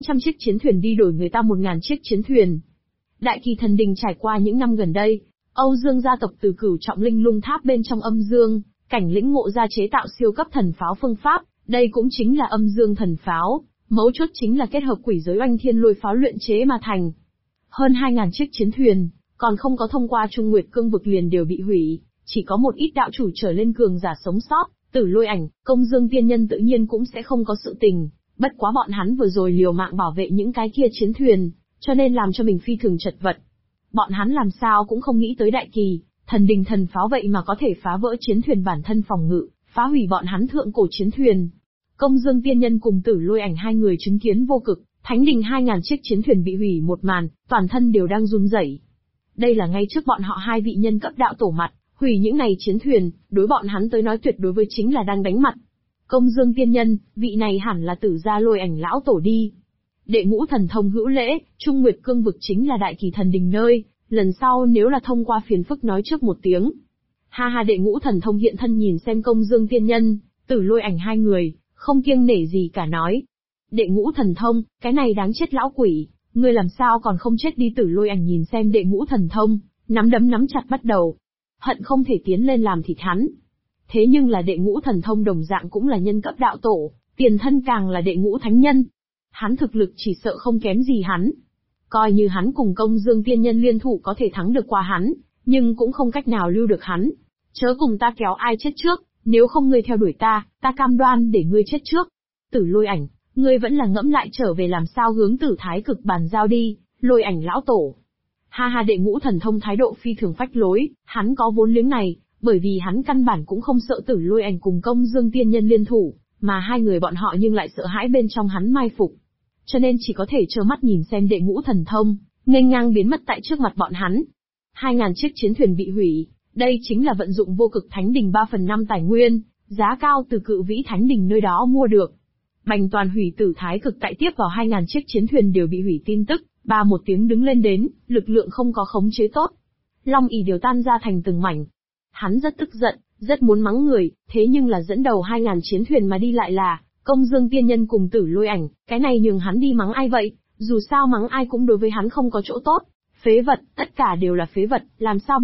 trăm chiếc chiến thuyền đi đổi người ta 1000 chiếc chiến thuyền. Đại Kỳ Thần Đình trải qua những năm gần đây, Âu Dương gia tộc từ Cửu Trọng Linh Lung Tháp bên trong âm dương, cảnh lĩnh ngộ ra chế tạo siêu cấp thần pháo phương pháp, đây cũng chính là âm dương thần pháo, mấu chốt chính là kết hợp quỷ giới oanh thiên lôi pháo luyện chế mà thành. Hơn 2000 chiếc chiến thuyền, còn không có thông qua Trung Nguyệt Cương vực liền đều bị hủy, chỉ có một ít đạo chủ trở lên cường giả sống sót, Tử Lôi Ảnh, Công Dương Tiên Nhân tự nhiên cũng sẽ không có sự tình, bất quá bọn hắn vừa rồi liều mạng bảo vệ những cái kia chiến thuyền, cho nên làm cho mình phi thường chật vật. Bọn hắn làm sao cũng không nghĩ tới Đại Kỳ Thần Đình thần pháo vậy mà có thể phá vỡ chiến thuyền bản thân phòng ngự, phá hủy bọn hắn thượng cổ chiến thuyền. Công Dương Tiên Nhân cùng Tử Lôi Ảnh hai người chứng kiến vô cực Thánh Đình 2000 chiếc chiến thuyền bị hủy một màn, toàn thân đều đang run rẩy. Đây là ngay trước bọn họ hai vị nhân cấp đạo tổ mặt, hủy những này chiến thuyền, đối bọn hắn tới nói tuyệt đối với chính là đang đánh mặt. Công Dương Tiên Nhân, vị này hẳn là Tử gia Lôi Ảnh lão tổ đi. Đệ ngũ thần thông hữu lễ, Trung Nguyệt Cương vực chính là Đại Kỳ Thần Đình nơi, lần sau nếu là thông qua phiền phức nói trước một tiếng. Ha ha, đệ ngũ thần thông hiện thân nhìn xem Công Dương Tiên Nhân, Tử Lôi Ảnh hai người, không kiêng nể gì cả nói. Đệ ngũ thần thông, cái này đáng chết lão quỷ, ngươi làm sao còn không chết đi. Tử Lôi Ảnh nhìn xem đệ ngũ thần thông, nắm đấm nắm chặt bắt đầu, hận không thể tiến lên làm thịt hắn. Thế nhưng là đệ ngũ thần thông đồng dạng cũng là nhân cấp đạo tổ, tiền thân càng là đệ ngũ thánh nhân. Hắn thực lực chỉ sợ không kém gì hắn. Coi như hắn cùng Công Dương Tiên Nhân liên thủ có thể thắng được qua hắn, nhưng cũng không cách nào lưu được hắn. Chớ cùng ta kéo ai chết trước, nếu không ngươi theo đuổi ta cam đoan để ngươi chết trước. Tử Lôi Ảnh, ngươi vẫn là ngẫm lại trở về làm sao hướng Tử Thái Cực bàn giao đi, Lôi Ảnh lão tổ. Ha ha, đệ ngũ thần thông thái độ phi thường phách lối, hắn có vốn liếng này, bởi vì hắn căn bản cũng không sợ Tử Lôi Ảnh cùng Công Dương Tiên Nhân liên thủ, mà hai người bọn họ nhưng lại sợ hãi bên trong hắn mai phục. Cho nên chỉ có thể trơ mắt nhìn xem đệ ngũ thần thông, nghênh ngang biến mất tại trước mặt bọn hắn. 2000 chiếc chiến thuyền bị hủy, đây chính là vận dụng vô cực Thánh Đình 3/5 tài nguyên, giá cao từ Cự Vĩ Thánh Đình nơi đó mua được. Bành toàn hủy Tử Thái Cực tại tiếp vào 2000 chiếc chiến thuyền đều bị hủy tin tức, ba một tiếng đứng lên đến, lực lượng không có khống chế tốt. Long ỷ đều tan ra thành từng mảnh. Hắn rất tức giận, rất muốn mắng người, thế nhưng là dẫn đầu 2000 chiến thuyền mà đi lại là Công Dương Tiên Nhân cùng Tử Lôi Ảnh, cái này nhường hắn đi mắng ai vậy, dù sao mắng ai cũng đối với hắn không có chỗ tốt. Phế vật, tất cả đều là phế vật, làm sao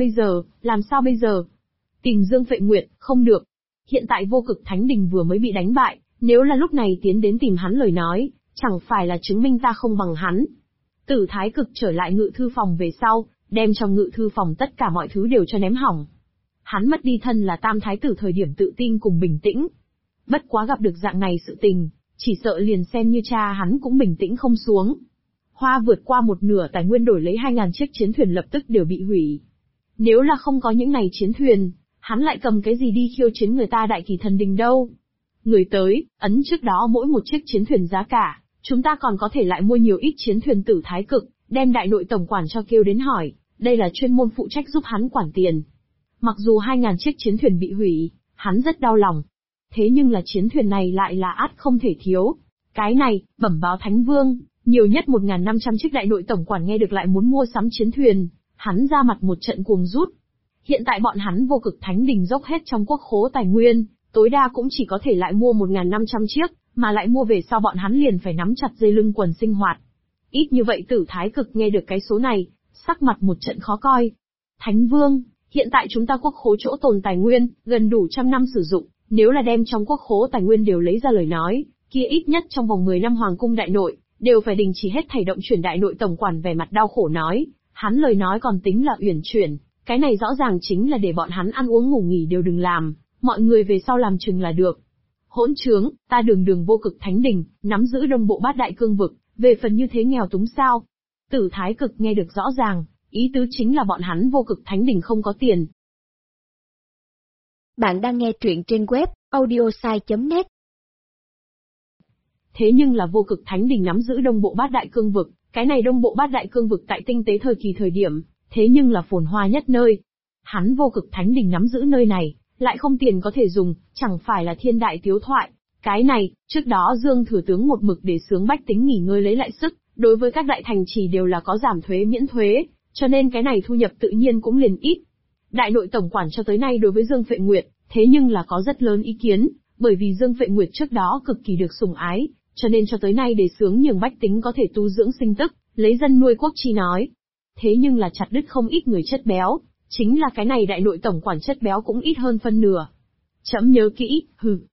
bây giờ? Tìm Dương Phệ Nguyệt, không được. Hiện tại vô cực Thánh Đình vừa mới bị đánh bại, nếu là lúc này tiến đến tìm hắn lời nói, chẳng phải là chứng minh ta không bằng hắn. Tử Thái Cực trở lại ngự thư phòng về sau, đem trong ngự thư phòng tất cả mọi thứ đều cho ném hỏng. Hắn mất đi thân là Tam Thái Tử thời điểm tự tin cùng bình tĩnh. Bất quá gặp được dạng này sự tình, chỉ sợ liền xem như cha hắn cũng bình tĩnh không xuống. Hoa vượt qua một nửa tài nguyên đổi lấy 2000 chiếc chiến thuyền lập tức đều bị hủy. Nếu là không có những này chiến thuyền, hắn lại cầm cái gì đi khiêu chiến người ta Đại Kỳ Thần Đình đâu? Người tới, ấn trước đó mỗi một chiếc chiến thuyền giá cả, chúng ta còn có thể lại mua nhiều ít chiến thuyền Tử Thái Cực, đem đại nội tổng quản cho kêu đến hỏi, đây là chuyên môn phụ trách giúp hắn quản tiền. Mặc dù 2000 chiếc chiến thuyền bị hủy, hắn rất đau lòng. Thế nhưng là chiến thuyền này lại là ắt không thể thiếu. Cái này, bẩm báo Thánh Vương, nhiều nhất 1500 chiếc đại nội tổng quản nghe được lại muốn mua sắm chiến thuyền, hắn ra mặt một trận cuồng rút. Hiện tại bọn hắn vô cực Thánh Đình dốc hết trong quốc khố tài nguyên, tối đa cũng chỉ có thể lại mua 1500 chiếc, mà lại mua về sau bọn hắn liền phải nắm chặt dây lưng quần sinh hoạt. Ít như vậy Tử Thái Cực nghe được cái số này, sắc mặt một trận khó coi. Thánh Vương, hiện tại chúng ta quốc khố chỗ tồn tài nguyên, gần đủ 100 năm sử dụng, nếu là đem trong quốc khố tài nguyên đều lấy ra lời nói, kia ít nhất trong vòng 10 năm Hoàng cung đại nội, đều phải đình chỉ hết thảy động chuyển. Đại nội tổng quản vẻ mặt đau khổ nói, hắn lời nói còn tính là uyển chuyển, cái này rõ ràng chính là để bọn hắn ăn uống ngủ nghỉ đều đừng làm, mọi người về sau làm chừng là được. Hỗn trướng, ta đường vô cực Thánh Đình, nắm giữ Đông Bộ Bát Đại Cương vực, về phần như thế nghèo túng sao? Tử Thái Cực nghe được rõ ràng, ý tứ chính là bọn hắn vô cực Thánh Đình không có tiền. Bạn đang nghe truyện trên web audiosai.net. Thế nhưng là vô cực Thánh Đình nắm giữ Đông Bộ Bát Đại Cương vực, cái này Đông Bộ Bát Đại Cương vực tại tinh tế thời kỳ thời điểm, thế nhưng là phồn hoa nhất nơi. Hắn vô cực Thánh Đình nắm giữ nơi này, lại không tiền có thể dùng, chẳng phải là thiên đại tiếu thoại. Cái này, trước đó Dương Thừa Tướng một mực để sướng bách tính nghỉ ngơi lấy lại sức, đối với các đại thành trì đều là có giảm thuế miễn thuế, cho nên cái này thu nhập tự nhiên cũng liền ít. Đại nội tổng quản cho tới nay đối với Dương Phệ Nguyệt, thế nhưng là có rất lớn ý kiến, bởi vì Dương Phệ Nguyệt trước đó cực kỳ được sủng ái, cho nên cho tới nay đề xướng nhường bách tính có thể tu dưỡng sinh tức, lấy dân nuôi quốc chi nói. Thế nhưng là chặt đứt không ít người chất béo, chính là cái này đại nội tổng quản chất béo cũng ít hơn phân nửa. Trẫm nhớ kỹ,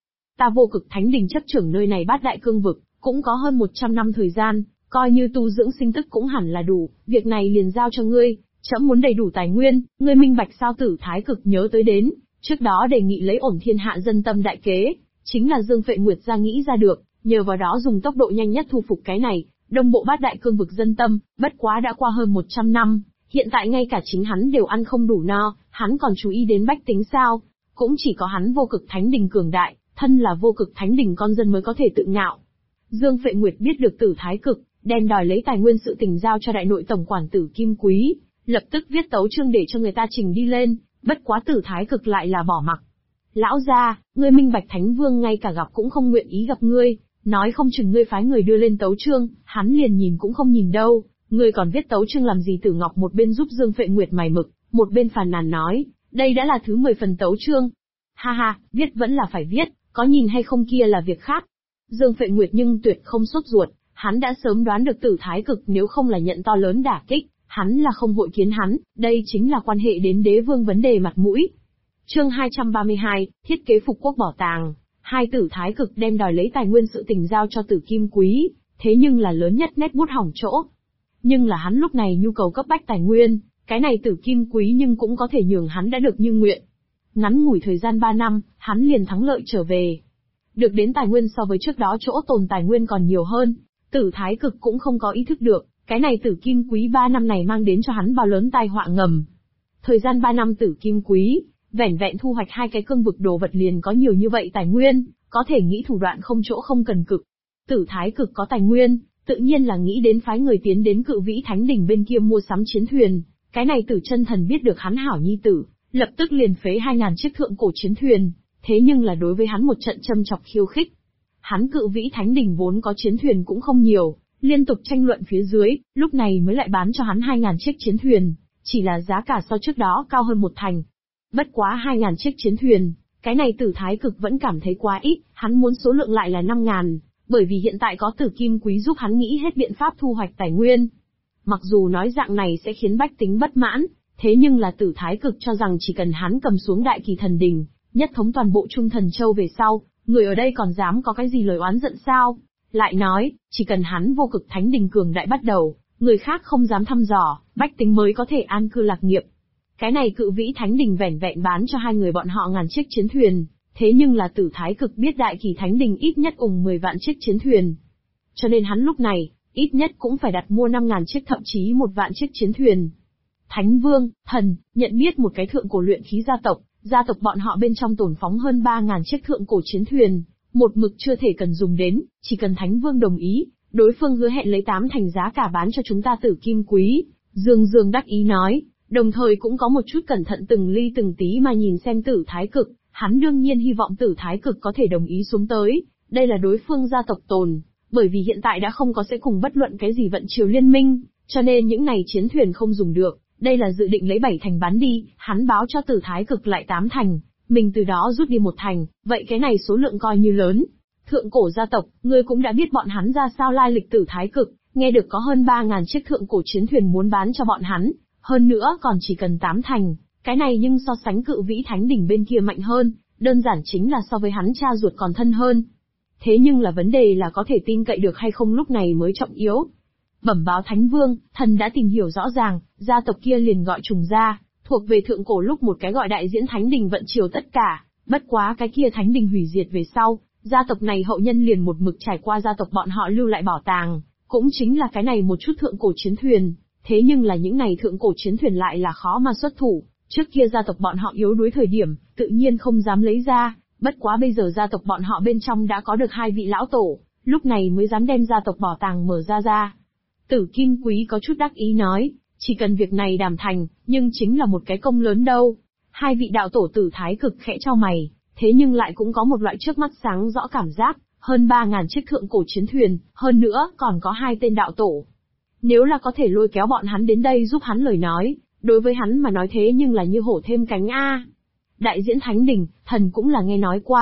ta Vô Cực Thánh Đình chấp trưởng nơi này Bát Đại Cương vực, cũng có hơn 100 năm thời gian, coi như tu dưỡng sinh tức cũng hẳn là đủ, việc này liền giao cho ngươi, trẫm muốn đầy đủ tài nguyên, ngươi minh bạch sao? Tử Thái Cực nhớ tới đến, trước đó đề nghị lấy ổn thiên hạ dân tâm đại kế, chính là Dương Phệ Nguyệt ra nghĩ ra được, nhờ vào đó dùng tốc độ nhanh nhất thu phục cái này, đông bộ Bát Đại Cương vực dân tâm, bất quá đã qua hơn 100 năm, hiện tại ngay cả chính hắn đều ăn không đủ no, hắn còn chú ý đến bách tính sao? Cũng chỉ có hắn Vô Cực Thánh Đình cường đại, thân là Vô Cực Thánh Đình con dân mới có thể tự ngạo. Dương Phệ Nguyệt biết được Tử Thái Cực, đem đòi lấy tài nguyên sự tình giao cho đại nội tổng quản Tử Kim Quý, lập tức viết tấu chương để cho người ta trình đi lên, bất quá Tử Thái Cực lại là bỏ mặc. Lão gia, ngươi minh bạch Thánh Vương ngay cả gặp cũng không nguyện ý gặp ngươi, nói không chừng ngươi phái người đưa lên tấu chương, hắn liền nhìn cũng không nhìn đâu, ngươi còn viết tấu chương làm gì? Tử Ngọc một bên giúp Dương Phệ Nguyệt mài mực, một bên phàn nàn nói, đây đã là thứ 10 phần tấu chương. Ha ha, viết vẫn là phải viết, có nhìn hay không kia là việc khác. Dương Phệ Nguyệt nhưng tuyệt không sốt ruột, hắn đã sớm đoán được Tử Thái Cực nếu không là nhận to lớn đả kích, hắn là không hội kiến hắn, đây chính là quan hệ đến đế vương vấn đề mặt mũi. Chương 232, thiết kế phục quốc bảo tàng. Hai Tử Thái Cực đem đòi lấy tài nguyên sự tình giao cho Tử Kim Quý, thế nhưng là lớn nhất nét bút hỏng chỗ. Nhưng là hắn lúc này nhu cầu cấp bách tài nguyên, cái này Tử Kim Quý nhưng cũng có thể nhường hắn đã được như nguyện. Ngắn ngủi thời gian 3 năm, hắn liền thắng lợi trở về. Được đến tài nguyên so với trước đó chỗ tồn tài nguyên còn nhiều hơn, Tử Thái Cực cũng không có ý thức được, cái này Tử Kim Quý 3 năm này mang đến cho hắn bao lớn tai họa ngầm. Thời gian 3 năm Tử Kim Quý, vẻn vẹn thu hoạch 2 cái cương vực đồ vật liền có nhiều như vậy tài nguyên, có thể nghĩ thủ đoạn không chỗ không cần cực. Tử Thái Cực có tài nguyên, tự nhiên là nghĩ đến phái người tiến đến Cự Vĩ Thánh Đình bên kia mua sắm chiến thuyền, cái này Tử Chân Thần biết được hắn hảo nhi tử, lập tức liền phế 2000 chiếc thượng cổ chiến thuyền, thế nhưng là đối với hắn một trận châm chọc khiêu khích. Hắn Cự Vĩ Thánh Đình vốn có chiến thuyền cũng không nhiều, liên tục tranh luận phía dưới, lúc này mới lại bán cho hắn 2000 chiếc chiến thuyền, chỉ là giá cả so trước đó cao hơn 1 thành. Bất quá 2000 chiếc chiến thuyền, cái này Tử Thái Cực vẫn cảm thấy quá ít, hắn muốn số lượng lại là 5000, bởi vì hiện tại có Tử Kim Quý giúp hắn nghĩ hết biện pháp thu hoạch tài nguyên. Mặc dù nói dạng này sẽ khiến bách tính bất mãn, thế nhưng là Tử Thái Cực cho rằng chỉ cần hắn cầm xuống Đại Kỳ Thần Đình, nhất thống toàn bộ Trung Thần Châu về sau, người ở đây còn dám có cái gì lời oán giận sao? Lại nói, chỉ cần hắn Vô Cực Thánh Đình cường đại bắt đầu, người khác không dám thăm dò, bách tính mới có thể an cư lạc nghiệp. Cái này Cự Vĩ Thánh Đình vẻn vẹn bán cho hai người bọn họ 1000 chiếc chiến thuyền, thế nhưng là Tử Thái Cực biết Đại Kỳ Thánh Đình ít nhất ủng 10 vạn chiếc chiến thuyền. Cho nên hắn lúc này, ít nhất cũng phải đặt mua 5000 chiếc thậm chí 1 vạn chiếc chiến thuyền. Thánh Vương, thần, nhận biết một cái thượng cổ luyện khí gia tộc bọn họ bên trong tồn phóng hơn 3000 chiếc thượng cổ chiến thuyền, một mực chưa thể cần dùng đến, chỉ cần Thánh Vương đồng ý, đối phương hứa hẹn lấy 8 thành giá cả bán cho chúng ta Tử Kim Quý. Dương Dương đắc ý nói, đồng thời cũng có một chút cẩn thận từng ly từng tí mà nhìn xem Tử Thái Cực, hắn đương nhiên hy vọng Tử Thái Cực có thể đồng ý xuống tới, đây là đối phương gia tộc tồn, bởi vì hiện tại đã không có sẽ cùng bất luận cái gì vận triều liên minh, cho nên những này chiến thuyền không dùng được, đây là dự định lấy 7 thành bán đi, hắn báo cho Tử Thái Cực lại 8 thành, mình từ đó rút đi 1 thành, vậy cái này số lượng coi như lớn. Thượng cổ gia tộc, ngươi cũng đã biết bọn hắn ra sao lai lịch. Tử Thái Cực, nghe được có hơn 3000 chiếc thượng cổ chiến thuyền muốn bán cho bọn hắn, hơn nữa còn chỉ cần 8 thành, cái này nhưng so sánh Cự Vĩ Thánh Đình bên kia mạnh hơn, đơn giản chính là so với hắn cha ruột còn thân hơn. Thế nhưng là vấn đề là có thể tin cậy được hay không lúc này mới trọng yếu. Bẩm báo Thánh Vương, thần đã tìm hiểu rõ ràng, gia tộc kia liền gọi Trùng gia, thuộc về thượng cổ lúc một cái gọi Đại Diễn Thánh Đình vận triều tất cả, bất quá cái kia Thánh Đình hủy diệt về sau, gia tộc này hậu nhân liền một mực trải qua gia tộc bọn họ lưu lại bảo tàng, cũng chính là cái này một chút thượng cổ chiến thuyền, thế nhưng là những này thượng cổ chiến thuyền lại là khó mà xuất thủ, trước kia gia tộc bọn họ yếu đuối thời điểm, tự nhiên không dám lấy ra, bất quá bây giờ gia tộc bọn họ bên trong đã có được 2 vị lão tổ, lúc này mới dám đem gia tộc bảo tàng mở ra. Tử Kim Quý có chút đắc ý nói, chỉ cần việc này đảm thành, nhưng chính là một cái công lớn đâu. 2 vị đạo tổ Tử Thái Cực khẽ chau mày, thế nhưng lại cũng có một loại trước mắt sáng rõ cảm giác, hơn 3000 chiếc thượng cổ chiến thuyền, hơn nữa còn có 2 tên đạo tổ. Nếu là có thể lôi kéo bọn hắn đến đây giúp hắn lời nói, đối với hắn mà nói thế nhưng là như hổ thêm cánh a. Đại Diễn Thánh Đình, thần cũng là nghe nói qua,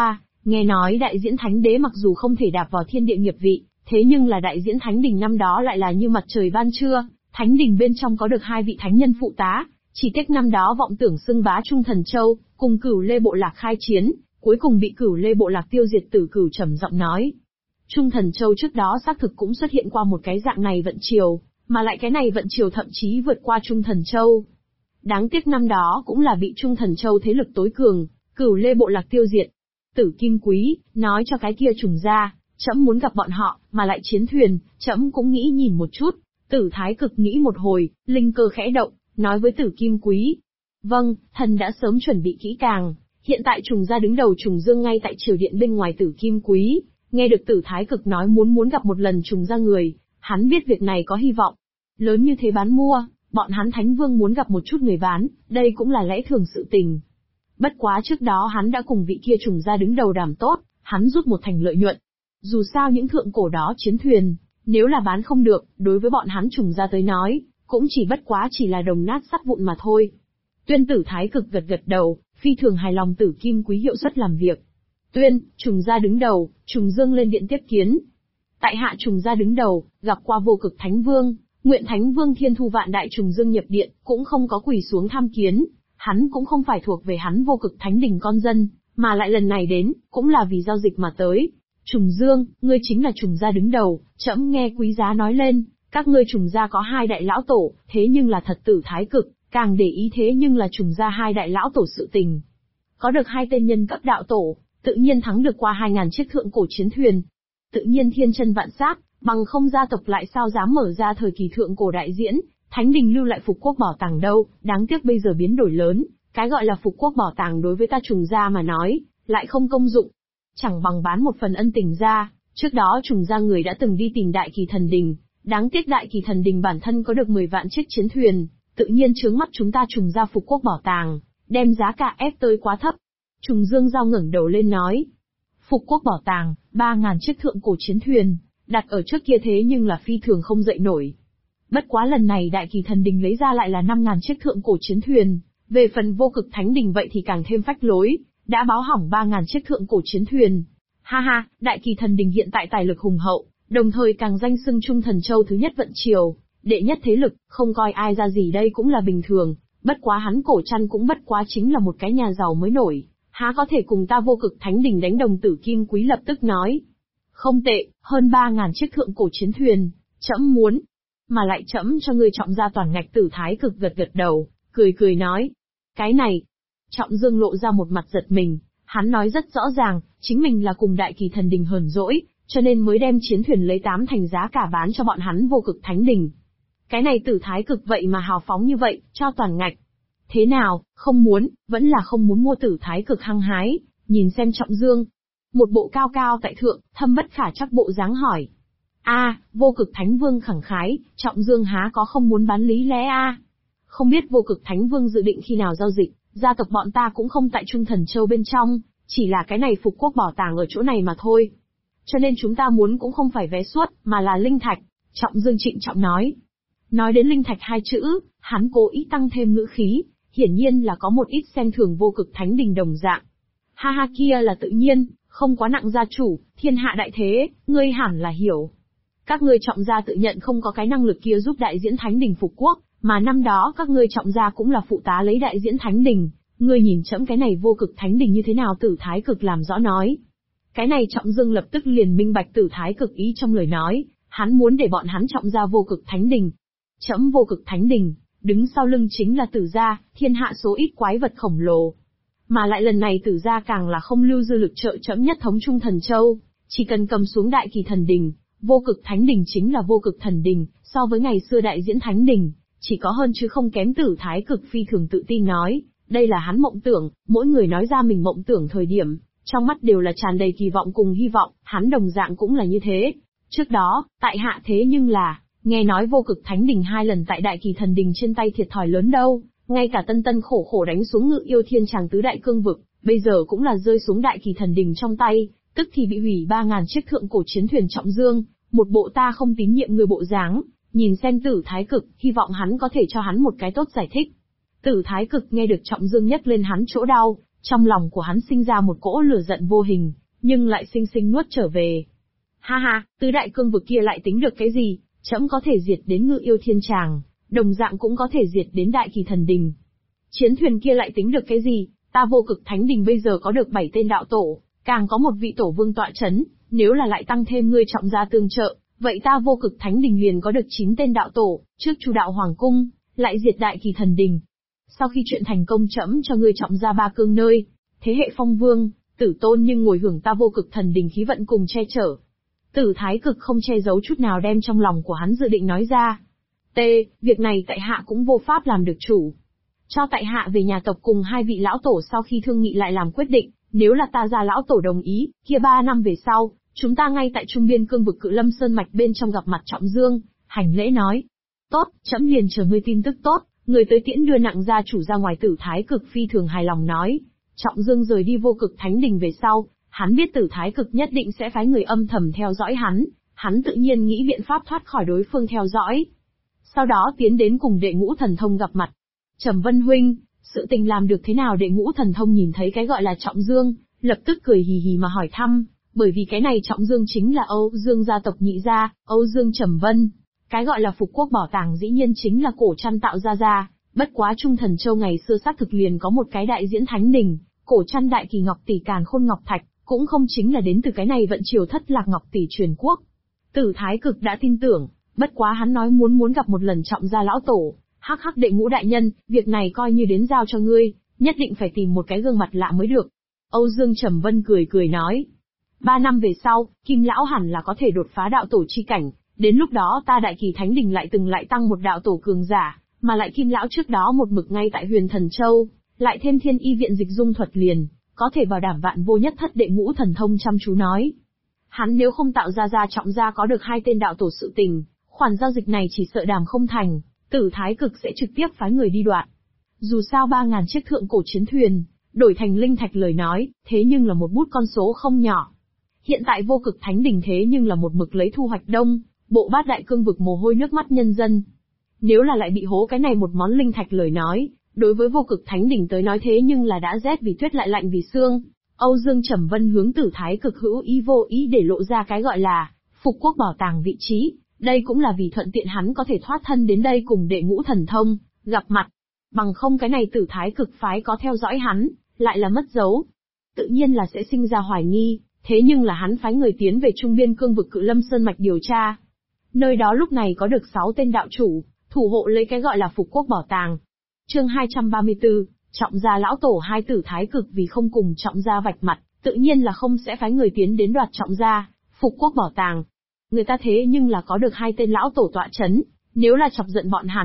Nghe nói đại diễn thánh đế mặc dù không thể đạp vào thiên địa nghiệp vị, thế nhưng là đại diễn thánh đình năm đó lại là như mặt trời ban trưa, thánh đình bên trong có được 2 vị thánh nhân phụ tá, chỉ tiếc năm đó vọng tưởng xưng bá Trung Thần Châu, cùng Cửu Lê Bộ Lạc khai chiến, cuối cùng bị Cửu Lê Bộ Lạc tiêu diệt. Tử Cửu trầm giọng nói. Trung Thần Châu trước đó xác thực cũng xuất hiện qua một cái dạng này vận triều, mà lại cái này vận triều thậm chí vượt qua Trung Thần Châu. Đáng tiếc năm đó cũng là bị Trung Thần Châu thế lực tối cường, Cửu Lê Bộ Lạc tiêu diệt. Tử Kim Quý, nói cho cái kia trùng ra, trẫm muốn gặp bọn họ, mà lại chiến thuyền, trẫm cũng nghĩ nhìn một chút. Tử Thái Cực nghĩ một hồi, linh cơ khẽ động, nói với Tử Kim Quý. Vâng, thần đã sớm chuẩn bị kỹ càng, hiện tại trùng ra đứng đầu Trùng Dương ngay tại triều điện bên ngoài. Tử Kim Quý, nghe được Tử Thái Cực nói muốn gặp một lần trùng ra người, hắn biết việc này có hy vọng. Lớn như thế bán mua, bọn hắn Thánh Vương muốn gặp một chút người bán, đây cũng là lẽ thường sự tình. Bất quá trước đó hắn đã cùng vị kia trùng ra đứng đầu đàm tốt, hắn rút một thành lợi nhuận. Dù sao những thượng cổ đó chiến thuyền, nếu là bán không được, đối với bọn hắn trùng ra tới nói, cũng chỉ bất quá chỉ là đồng nát sắt vụn mà thôi. Tuyên. Tử Thái Cực gật đầu, phi thường hài lòng Tử Kim Quý hiệu suất làm việc. Tuyên, trùng ra đứng đầu, Trùng Dương lên điện tiếp kiến. Tại hạ trùng ra đứng đầu, gặp qua vô cực Thánh Vương, nguyện Thánh Vương thiên thu vạn đại. Trùng Dương nhập điện, cũng không có quỳ xuống tham kiến, hắn cũng không phải thuộc về hắn vô cực Thánh Đình con dân, mà lại lần này đến, cũng là vì giao dịch mà tới. Trùng Dương, ngươi chính là trùng gia đứng đầu, trẫm nghe quý giá nói lên, các ngươi trùng gia có 2 đại lão tổ, thế nhưng là thật. Tử Thái Cực, càng để ý thế nhưng là trùng gia 2 đại lão tổ sự tình. Có được 2 tên nhân cấp đạo tổ, tự nhiên thắng được qua 2.000 chiếc thượng cổ chiến thuyền. Tự nhiên thiên chân vạn sát, bằng không gia tộc lại sao dám mở ra thời kỳ thượng cổ đại diễn, Thánh Đình lưu lại Phục Quốc Bảo Tàng đâu. Đáng tiếc bây giờ biến đổi lớn, cái gọi là Phục Quốc Bảo Tàng đối với ta trùng gia mà nói, lại không công dụng. Chẳng bằng bán một phần ân tình ra. Trước đó trùng gia người đã từng đi tìm Đại Kỳ Thần Đình, đáng tiếc Đại Kỳ Thần Đình bản thân có được 10 vạn chiếc chiến thuyền, tự nhiên chướng mắt chúng ta trùng gia Phục Quốc Bảo Tàng, đem giá cả ép tới quá thấp. Trùng Dương Giao ngẩng đầu lên nói. Phục Quốc Bảo Tàng, 3.000 chiếc thượng cổ chiến thuyền, đặt ở trước kia thế nhưng là phi thường không dậy nổi. Bất quá lần này Đại Kỳ Thần Đình lấy ra lại là 5.000 chiếc thượng cổ chiến thuyền, về phần vô cực Thánh Đình vậy thì càng thêm phách lối, đã báo hỏng 3.000 chiếc thượng cổ chiến thuyền. Ha ha, Đại Kỳ Thần Đình hiện tại tài lực hùng hậu, đồng thời càng danh xưng Trung Thần Châu thứ nhất vận triều, đệ nhất thế lực, không coi ai ra gì đây cũng là bình thường, bất quá hắn Cổ Trăn cũng bất quá chính là một cái nhà giàu mới nổi, há có thể cùng ta vô cực Thánh Đình đánh đồng. Tử Kim Quý lập tức nói. Không tệ, hơn 3.000 chiếc thượng cổ chiến thuyền, trẫm muốn. Mà lại trẫm cho ngươi trọng gia toàn ngạch. Tử Thái Cực gật đầu, cười nói. Cái này, Trọng Dương lộ ra một mặt giật mình, hắn nói rất rõ ràng, chính mình là cùng Đại Kỳ Thần Đình hờn dỗi, cho nên mới đem chiến thuyền lấy 8 thành giá cả bán cho bọn hắn vô cực Thánh Đình. Cái này Tử Thái Cực vậy mà hào phóng như vậy, cho toàn ngạch. Thế nào, không muốn, vẫn là không muốn mua. Tử Thái Cực hăng hái, nhìn xem Trọng Dương. Một bộ cao cao tại thượng, thâm bất khả trắc bộ dáng hỏi. Vô cực Thánh Vương khẳng khái, Trọng Dương há có không muốn bán lý lẽ Không biết vô cực Thánh Vương dự định khi nào giao dịch, gia tộc bọn ta cũng không tại Trung Thần Châu bên trong, chỉ là cái này Phục Quốc Bảo Tàng ở chỗ này mà thôi. Cho nên chúng ta muốn cũng không phải vé suốt, mà là linh thạch, Trọng Dương trịnh trọng nói. Nói đến linh thạch 2 chữ, hắn cố ý tăng thêm ngữ khí, hiển nhiên là có một ít xem thường vô cực Thánh Đình đồng dạng. Ha ha, kia là tự nhiên, không quá nặng gia chủ, thiên hạ đại thế, ngươi hẳn là hiểu. Các ngươi Trọng gia tự nhận không có cái năng lực kia giúp đại diễn Thánh Đình phục quốc, mà năm đó các ngươi Trọng gia cũng là phụ tá lấy đại diễn Thánh Đình, ngươi nhìn trẫm cái này vô cực Thánh Đình như thế nào. Tử Thái Cực làm rõ nói. Cái này Trọng Dương lập tức liền minh bạch Tử Thái Cực ý trong lời nói, hắn muốn để bọn hắn Trọng gia vô cực Thánh Đình. Trẫm vô cực Thánh Đình, đứng sau lưng chính là Tử gia, thiên hạ số ít quái vật khổng lồ. Mà lại lần này Tử gia càng là không lưu dư lực trợ trẫm nhất thống Trung Thần Châu, chỉ cần cầm xuống Đại Kỳ Thần Đình, vô cực Thánh Đình chính là vô cực thần đình, so với ngày xưa đại diễn Thánh Đình, chỉ có hơn chứ không kém. Tử Thái Cực phi thường tự tin nói, đây là hắn mộng tưởng, mỗi người nói ra mình mộng tưởng thời điểm, trong mắt đều là tràn đầy kỳ vọng cùng hy vọng, hắn đồng dạng cũng là như thế. Trước đó, tại hạ thế nhưng là, nghe nói vô cực Thánh Đình 2 lần tại Đại Kỳ Thần Đình trên tay thiệt thòi lớn đâu, ngay cả tân tân khổ khổ đánh xuống Ngự Yêu Thiên Tràng tứ đại cương vực, bây giờ cũng là rơi xuống Đại Kỳ Thần Đình trong tay, tức thì bị hủy 3.000 chiếc thượng cổ chiến thuyền. Trọng Dương, một bộ ta không tín nhiệm người bộ dáng, nhìn xem Tử Thái Cực, hy vọng hắn có thể cho hắn một cái tốt giải thích. Tử Thái Cực nghe được Trọng Dương nhắc lên hắn chỗ đau, trong lòng của hắn sinh ra một cỗ lửa giận vô hình, nhưng lại xinh xinh nuốt trở về. Ha ha, tứ đại cương vực kia lại tính được cái gì, trẫm có thể diệt đến Ngự Yêu Thiên Tràng, đồng dạng cũng có thể diệt đến Đại Kỳ Thần Đình. Chiến thuyền kia lại tính được cái gì, ta Vô Cực Thánh Đình bây giờ có được 7 tên đạo tổ, càng có một vị tổ vương tọa chấn, nếu là lại tăng thêm ngươi Trọng gia tương trợ, vậy ta Vô Cực Thánh Đình liền có được 9 tên đạo tổ, trước Chu đạo hoàng cung, lại diệt Đại Kỳ Thần Đình. Sau khi chuyện thành công trẫm cho ngươi Trọng gia 3 cương nơi, thế hệ phong vương, Tử Tôn nhưng ngồi hưởng ta Vô Cực Thần Đình khí vận cùng che chở. Tử Thái Cực không che giấu chút nào đem trong lòng của hắn dự định nói ra. Việc này tại hạ cũng vô pháp làm được chủ. Cho tại hạ về nhà tộc cùng 2 vị lão tổ sau khi thương nghị lại làm quyết định, nếu là ta gia lão tổ đồng ý, kia 3 năm về sau, chúng ta ngay tại trung biên cương vực Cự Lâm Sơn Mạch bên trong gặp mặt Trọng Dương, hành lễ nói. Tốt, trẫm liền chờ ngươi tin tức tốt, người tới tiễn đưa nặng gia chủ ra ngoài. Tử Thái Cực phi thường hài lòng nói. Trọng Dương rời đi Vô Cực Thánh Đình về sau, hắn biết Tử Thái Cực nhất định sẽ phái người âm thầm theo dõi hắn tự nhiên nghĩ biện pháp thoát khỏi đối phương theo dõi. Sau đó tiến đến cùng Đệ Ngũ Thần Thông gặp mặt. Trầm Vân huynh, sự tình làm được thế nào? Đệ Ngũ Thần Thông nhìn thấy cái gọi là Trọng Dương, lập tức cười hì hì mà hỏi thăm, bởi vì cái này Trọng Dương chính là Âu Dương gia tộc nhị gia, Âu Dương Trầm Vân. Cái gọi là Phục Quốc Bảo Tàng dĩ nhiên chính là Cổ Trăn tạo ra, bất quá Trung Thần Châu ngày xưa xác thực liền có một cái đại diễn thánh đình, Cổ Trăn Đại Kỳ Ngọc Tỷ Càn Khôn Ngọc Thạch, cũng không chính là đến từ cái này vận triều thất lạc Ngọc Tỷ truyền quốc. Tử Thái Cực đã tin tưởng, bất quá hắn nói muốn gặp một lần Trọng gia lão tổ. Hắc hắc, Đệ Ngũ đại nhân, việc này coi như đến giao cho ngươi, nhất định phải tìm một cái gương mặt lạ mới được. Âu Dương Trầm Vân cười nói. 3 năm về sau, Kim lão hẳn là có thể đột phá đạo tổ chi cảnh, đến lúc đó ta Đại Kỳ Thánh Đình lại tăng một đạo tổ cường giả, mà lại Kim lão trước đó một mực ngay tại Huyền Thần Châu, lại thêm Thiên Y viện dịch dung thuật liền, có thể bảo đảm vạn vô nhất thất. Đệ Ngũ Thần Thông chăm chú nói. Hắn nếu không tạo ra Trọng gia có được 2 tên đạo tổ sự tình, khoản giao dịch này chỉ sợ đàm không thành. Tử Thái Cực sẽ trực tiếp phái người đi đoạt. Dù sao 3.000 chiếc thượng cổ chiến thuyền, đổi thành linh thạch lời nói, thế nhưng là một bút con số không nhỏ. Hiện tại Vô Cực Thánh Đình thế nhưng là một mực lấy thu hoạch đông, bộ bát đại cương vực mồ hôi nước mắt nhân dân. Nếu là lại bị hố cái này một món linh thạch lời nói, đối với Vô Cực Thánh Đình tới nói thế nhưng là đã rét vì tuyết lại lạnh vì xương. Âu Dương Trầm Vân hướng Tử Thái Cực hữu ý vô ý để lộ ra cái gọi là Phục Quốc Bảo Tàng vị trí. Đây cũng là vì thuận tiện hắn có thể thoát thân đến đây cùng Đệ Ngũ Thần Thông gặp mặt. Bằng không cái này Tử Thái Cực phái có theo dõi hắn, lại là mất dấu. Tự nhiên là sẽ sinh ra hoài nghi, thế nhưng là hắn phái người tiến về trung biên cương vực Cự Lâm Sơn Mạch điều tra. Nơi đó lúc này có được 6 tên đạo chủ, thủ hộ lấy cái gọi là Phục Quốc Bảo Tàng. Chương 234, Trọng gia lão tổ. 2 Tử Thái Cực vì không cùng Trọng gia vạch mặt, tự nhiên là không sẽ phái người tiến đến đoạt Trọng gia Phục Quốc Bảo Tàng. Người ta thế nhưng là có được 2 tên lão tổ tọa chấn, nếu là chọc giận bọn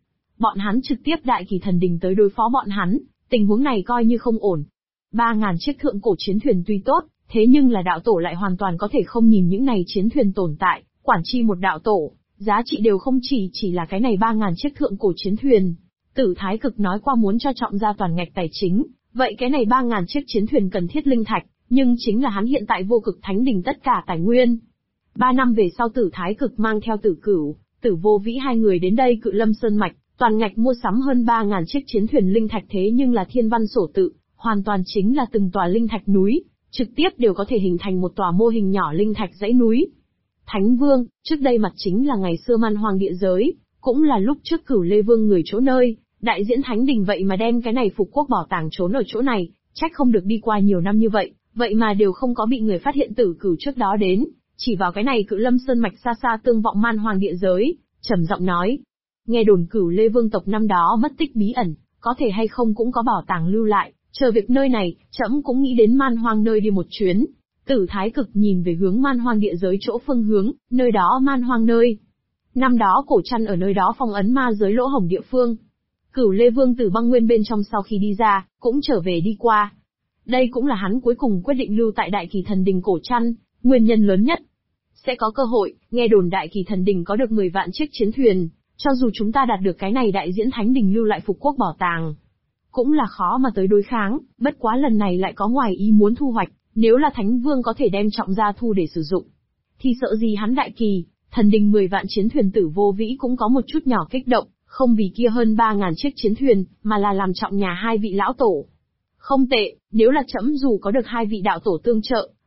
hắn trực tiếp Đại Kỳ Thần Đình tới đối phó bọn hắn, tình huống này coi như không ổn. 3.000 chiếc thượng cổ chiến thuyền tuy tốt, thế nhưng là đạo tổ lại hoàn toàn có thể không nhìn những này chiến thuyền tồn tại, quản chi một đạo tổ, giá trị đều không chỉ là cái này 3.000 chiếc thượng cổ chiến thuyền. Tử Thái Cực nói qua muốn cho Trọng gia toàn ngạch tài chính, vậy cái này 3.000 chiếc chiến thuyền cần thiết linh thạch, nhưng chính là hắn hiện tại Vô Cực Thánh Đình tất cả tài nguyên. 3 năm về sau Tử Thái Cực mang theo Tử Cửu, Tử Vô Vĩ 2 người đến đây Cự Lâm Sơn Mạch, toàn ngạch mua sắm hơn 3.000 chiếc chiến thuyền linh thạch. Thế nhưng là thiên văn sổ tự, hoàn toàn chính là từng tòa linh thạch núi, trực tiếp đều có thể hình thành một tòa mô hình nhỏ linh thạch dãy núi. Thánh Vương, trước đây mặt chính là ngày xưa Man Hoang địa giới, cũng là lúc trước Cửu Lê Vương người chỗ nơi, đại diễn Thánh Đình vậy mà đem cái này Phục Quốc Bảo Tàng trốn ở chỗ này, trách không được đi qua nhiều năm như vậy mà đều không có bị người phát hiện. Tử Cửu trước đó đến, chỉ vào cái này Cự Lâm Sơn Mạch xa xa tương vọng Man Hoang địa giới, trầm giọng nói. Nghe đồn Cửu Lê Vương tộc năm đó mất tích bí ẩn, có thể hay không cũng có bảo tàng lưu lại, chờ việc nơi này, trẫm cũng nghĩ đến Man Hoang nơi đi một chuyến. Tử Thái Cực nhìn về hướng Man Hoang địa giới chỗ phương hướng, nơi đó Man Hoang nơi. Năm đó Cổ Trăn ở nơi đó phong ấn ma giới lỗ hổng địa phương. Cửu Lê Vương từ băng nguyên bên trong sau khi đi ra, cũng trở về đi qua. Đây cũng là hắn cuối cùng quyết định lưu tại Đại Kỳ Thần Đình Cổ Trăn, nguyên nhân lớn nhất. Sẽ có cơ hội, nghe đồn Đại Kỳ Thần Đình có được 10 vạn chiếc chiến thuyền, cho dù chúng ta đạt được cái này đại diễn Thánh Đình lưu lại Phục Quốc Bảo Tàng, cũng là khó mà tới đối kháng, bất quá lần này lại có ngoài ý muốn thu hoạch, nếu là Thánh Vương có thể đem Trọng gia thu để sử dụng, thì sợ gì hắn Đại Kỳ Thần Đình 10 vạn chiến thuyền. Tử Vô Vĩ cũng có một chút nhỏ kích động, không vì kia hơn 3.000 chiếc chiến thuyền, mà là làm Trọng nhà 2 vị lão tổ. Không tệ, nếu là trẫm dù có được 2 vị đạo tổ tương trợ,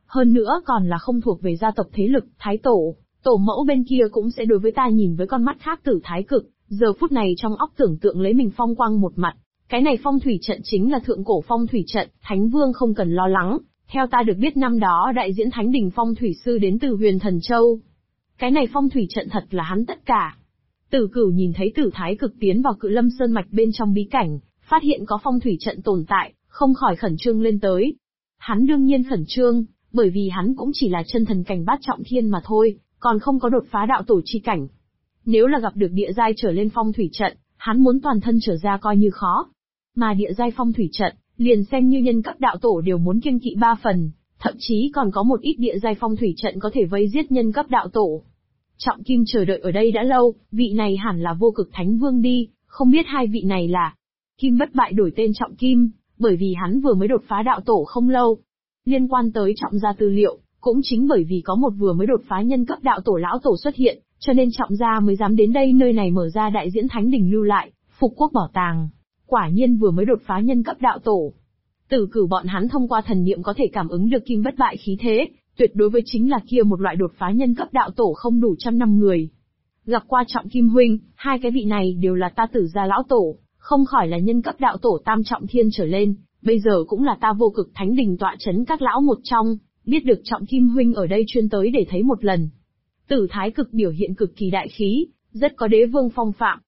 Hơn nữa còn là không thuộc về gia tộc thế lực, thái tổ, tổ mẫu bên kia cũng sẽ đối với ta nhìn với con mắt khác. Tử Thái Cực, giờ phút này trong óc tưởng tượng lấy mình phong quang một mặt. Cái này phong thủy trận chính là thượng cổ phong thủy trận, Thánh Vương không cần lo lắng. Theo ta được biết năm đó đại diễn Thánh Đình phong thủy sư đến từ Huyền Thần Châu. Cái này phong thủy trận thật là hắn tất cả. Tử Cửu nhìn thấy Tử Thái Cực tiến vào Cự Lâm Sơn mạch bên trong bí cảnh, phát hiện có phong thủy trận tồn tại, không khỏi khẩn trương lên tới. Hắn đương nhiên khẩn trương, bởi vì hắn cũng chỉ là chân thần cảnh bát trọng thiên mà thôi, còn không có đột phá đạo tổ chi cảnh. Nếu là gặp được địa giai trở lên phong thủy trận, hắn muốn toàn thân trở ra coi như khó. Mà địa giai phong thủy trận, liền xem như nhân cấp đạo tổ đều muốn kiêng kỵ 3 phần, thậm chí còn có một ít địa giai phong thủy trận có thể vây giết nhân cấp đạo tổ. Trọng Kim chờ đợi ở đây đã lâu, vị này hẳn là Vô Cực Thánh Vương đi, không biết hai vị này là. Kim Bất Bại đổi tên Trọng Kim, bởi vì hắn vừa mới đột phá đạo tổ không lâu. Liên quan tới Trọng gia tư liệu, cũng chính bởi vì có một vừa mới đột phá nhân cấp đạo tổ lão tổ xuất hiện, cho nên Trọng gia mới dám đến đây nơi này mở ra đại diễn Thánh Đình lưu lại, Phục Quốc bảo tàng. Quả nhiên vừa mới đột phá nhân cấp đạo tổ. Tử Cửu bọn hắn thông qua thần niệm có thể cảm ứng được Kim Bất Bại khí thế, tuyệt đối với chính là kia một loại đột phá nhân cấp đạo tổ không đủ 100 năm người. Gặp qua Trọng Kim huynh, hai cái vị này đều là ta Tử gia lão tổ, không khỏi là nhân cấp đạo tổ tam trọng thiên trở lên, bây giờ cũng là ta Vô Cực Thánh Đình tọa chấn các lão một trong, biết được Trọng Kim huynh ở đây chuyên tới để thấy một lần. Tử Thái Cực biểu hiện cực kỳ đại khí, rất có đế vương phong phạm.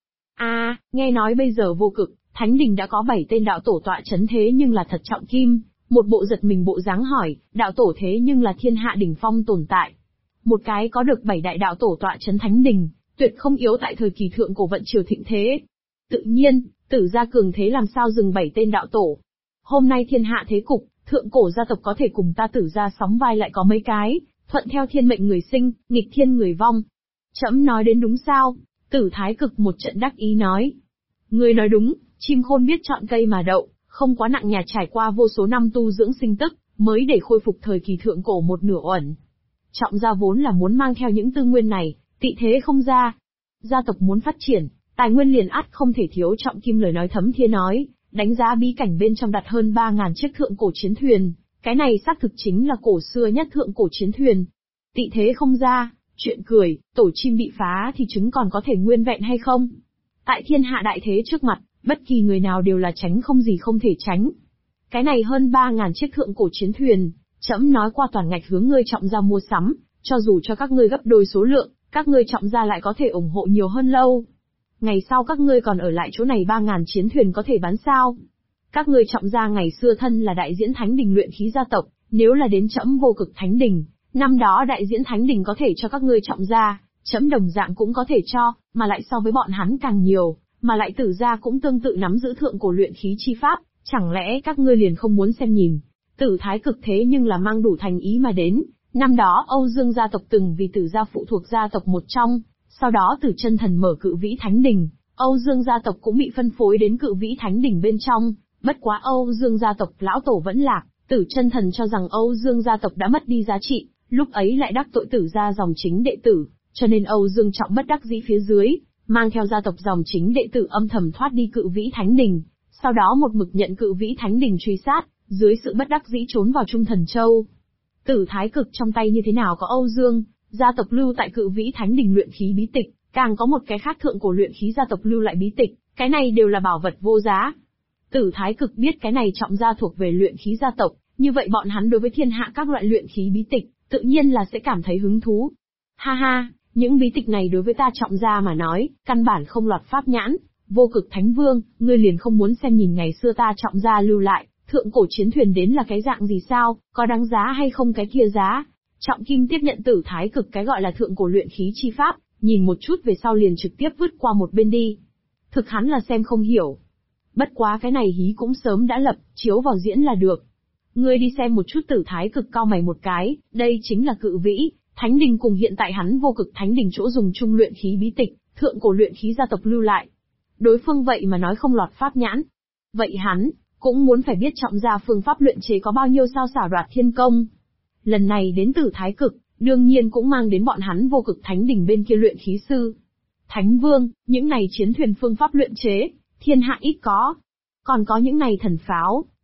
Nghe nói bây giờ Vô Cực Thánh Đình đã có 7 tên đạo tổ tọa chấn thế nhưng là thật. Trọng Kim, một bộ giật mình bộ dáng hỏi, đạo tổ thế nhưng là thiên hạ đỉnh phong tồn tại. Một cái có được 7 đại đạo tổ tọa chấn Thánh Đình, tuyệt không yếu tại thời kỳ thượng cổ vận triều thịnh thế. Tự nhiên, Tử gia cường thế làm sao dừng 7 tên đạo tổ. Hôm nay thiên hạ thế cục, thượng cổ gia tộc có thể cùng ta Tử gia sóng vai lại có mấy cái, thuận theo thiên mệnh người sinh, nghịch thiên người vong. Trẫm nói đến đúng sao? Tử Thái Cực một trận đắc ý nói. Ngươi nói đúng, chim khôn biết chọn cây mà đậu, không quá nặng nhọc trải qua vô số năm tu dưỡng sinh tức, mới để khôi phục thời kỳ thượng cổ một nửa uẩn. Trọng gia vốn là muốn mang theo những tư nguyên này, tị thế không ra. Gia tộc muốn phát triển, tài nguyên liền ắt không thể thiếu. Trọng Kim lời nói thấm thía nói, đánh giá bí cảnh bên trong đặt hơn 3.000 chiếc thượng cổ chiến thuyền, cái này xác thực chính là cổ xưa nhất thượng cổ chiến thuyền. Tị thế không ra, chuyện cười, tổ chim bị phá thì trứng còn có thể nguyên vẹn hay không? Tại thiên hạ đại thế trước mặt, bất kỳ người nào đều là tránh không gì không thể tránh. Cái này hơn 3.000 chiếc thượng cổ chiến thuyền, trẫm nói qua toàn ngạch hướng ngươi Trọng gia mua sắm, cho dù cho các ngươi gấp đôi số lượng, các ngươi Trọng gia lại có thể ủng hộ nhiều hơn lâu. Ngày sau các ngươi còn ở lại chỗ này 3.000 chiến thuyền có thể bán sao? Các ngươi Trọng gia ngày xưa thân là đại diễn Thánh Đình luyện khí gia tộc, nếu là đến trẫm Vô Cực Thánh Đình, năm đó đại diễn Thánh Đình có thể cho các ngươi Trọng gia, trẫm đồng dạng cũng có thể cho, mà lại so với bọn hắn càng nhiều, mà lại Tử gia cũng tương tự nắm giữ thượng cổ luyện khí chi pháp, chẳng lẽ các ngươi liền không muốn xem nhìn? Tử Thái Cực thế nhưng là mang đủ thành ý mà đến, năm đó Âu Dương gia tộc từng vì Tử gia phụ thuộc gia tộc một trong, sau đó Tử chân thần mở Cự Vĩ Thánh Đình, Âu Dương gia tộc cũng bị phân phối đến Cự Vĩ Thánh Đình bên trong, bất quá Âu Dương gia tộc lão tổ vẫn lạc, Tử chân thần cho rằng Âu Dương gia tộc đã mất đi giá trị, lúc ấy lại đắc tội Tử gia dòng chính đệ tử, cho nên Âu Dương Trọng bất đắc dĩ phía dưới, mang theo gia tộc dòng chính đệ tử âm thầm thoát đi Cự Vĩ Thánh Đình, sau đó một mực nhận Cự Vĩ Thánh Đình truy sát, dưới sự bất đắc dĩ trốn vào Trung Thần Châu. Tử Thái Cực trong tay như thế nào có Âu Dương, gia tộc lưu tại Cự Vĩ Thánh Đình luyện khí bí tịch, càng có một cái khác thượng cổ luyện khí gia tộc lưu lại bí tịch, cái này đều là bảo vật vô giá. Tử Thái Cực biết cái này Trọng gia thuộc về luyện khí gia tộc, như vậy bọn hắn đối với thiên hạ các loại luyện khí bí tịch, tự nhiên là sẽ cảm thấy hứng thú. Ha ha, những bí tịch này đối với ta Trọng gia mà nói, căn bản không lọt pháp nhãn. Vô Cực Thánh Vương, ngươi liền không muốn xem nhìn ngày xưa ta Trọng gia lưu lại, thượng cổ chiến thuyền đến là cái dạng gì sao, có đáng giá hay không cái kia giá? Trọng Kim tiếp nhận Tử Thái Cực cái gọi là thượng cổ luyện khí chi pháp, nhìn một chút về sau liền trực tiếp vứt qua một bên đi. Thực hắn là xem không hiểu. Bất quá cái này hí cũng sớm đã lập, chiếu vào diễn là được. Ngươi đi xem một chút. Tử Thái Cực cau mày một cái, đây chính là Cự Vĩ Thánh Đình cùng hiện tại hắn Vô Cực Thánh Đình chỗ dùng chung luyện khí bí tịch, thượng cổ luyện khí gia tộc lưu lại. Đối phương vậy mà nói không lọt pháp nhãn. Vậy hắn cũng muốn phải biết Trọng gia phương pháp luyện chế có bao nhiêu sao xảo đoạt thiên công. Lần này đến Tử Thái Cực, đương nhiên cũng mang đến bọn hắn Vô Cực Thánh Đình bên kia luyện khí sư. Thánh Vương, những này chiến thuyền phương pháp luyện chế, thiên hạ ít có. Còn có những này thần pháo, tuyệt,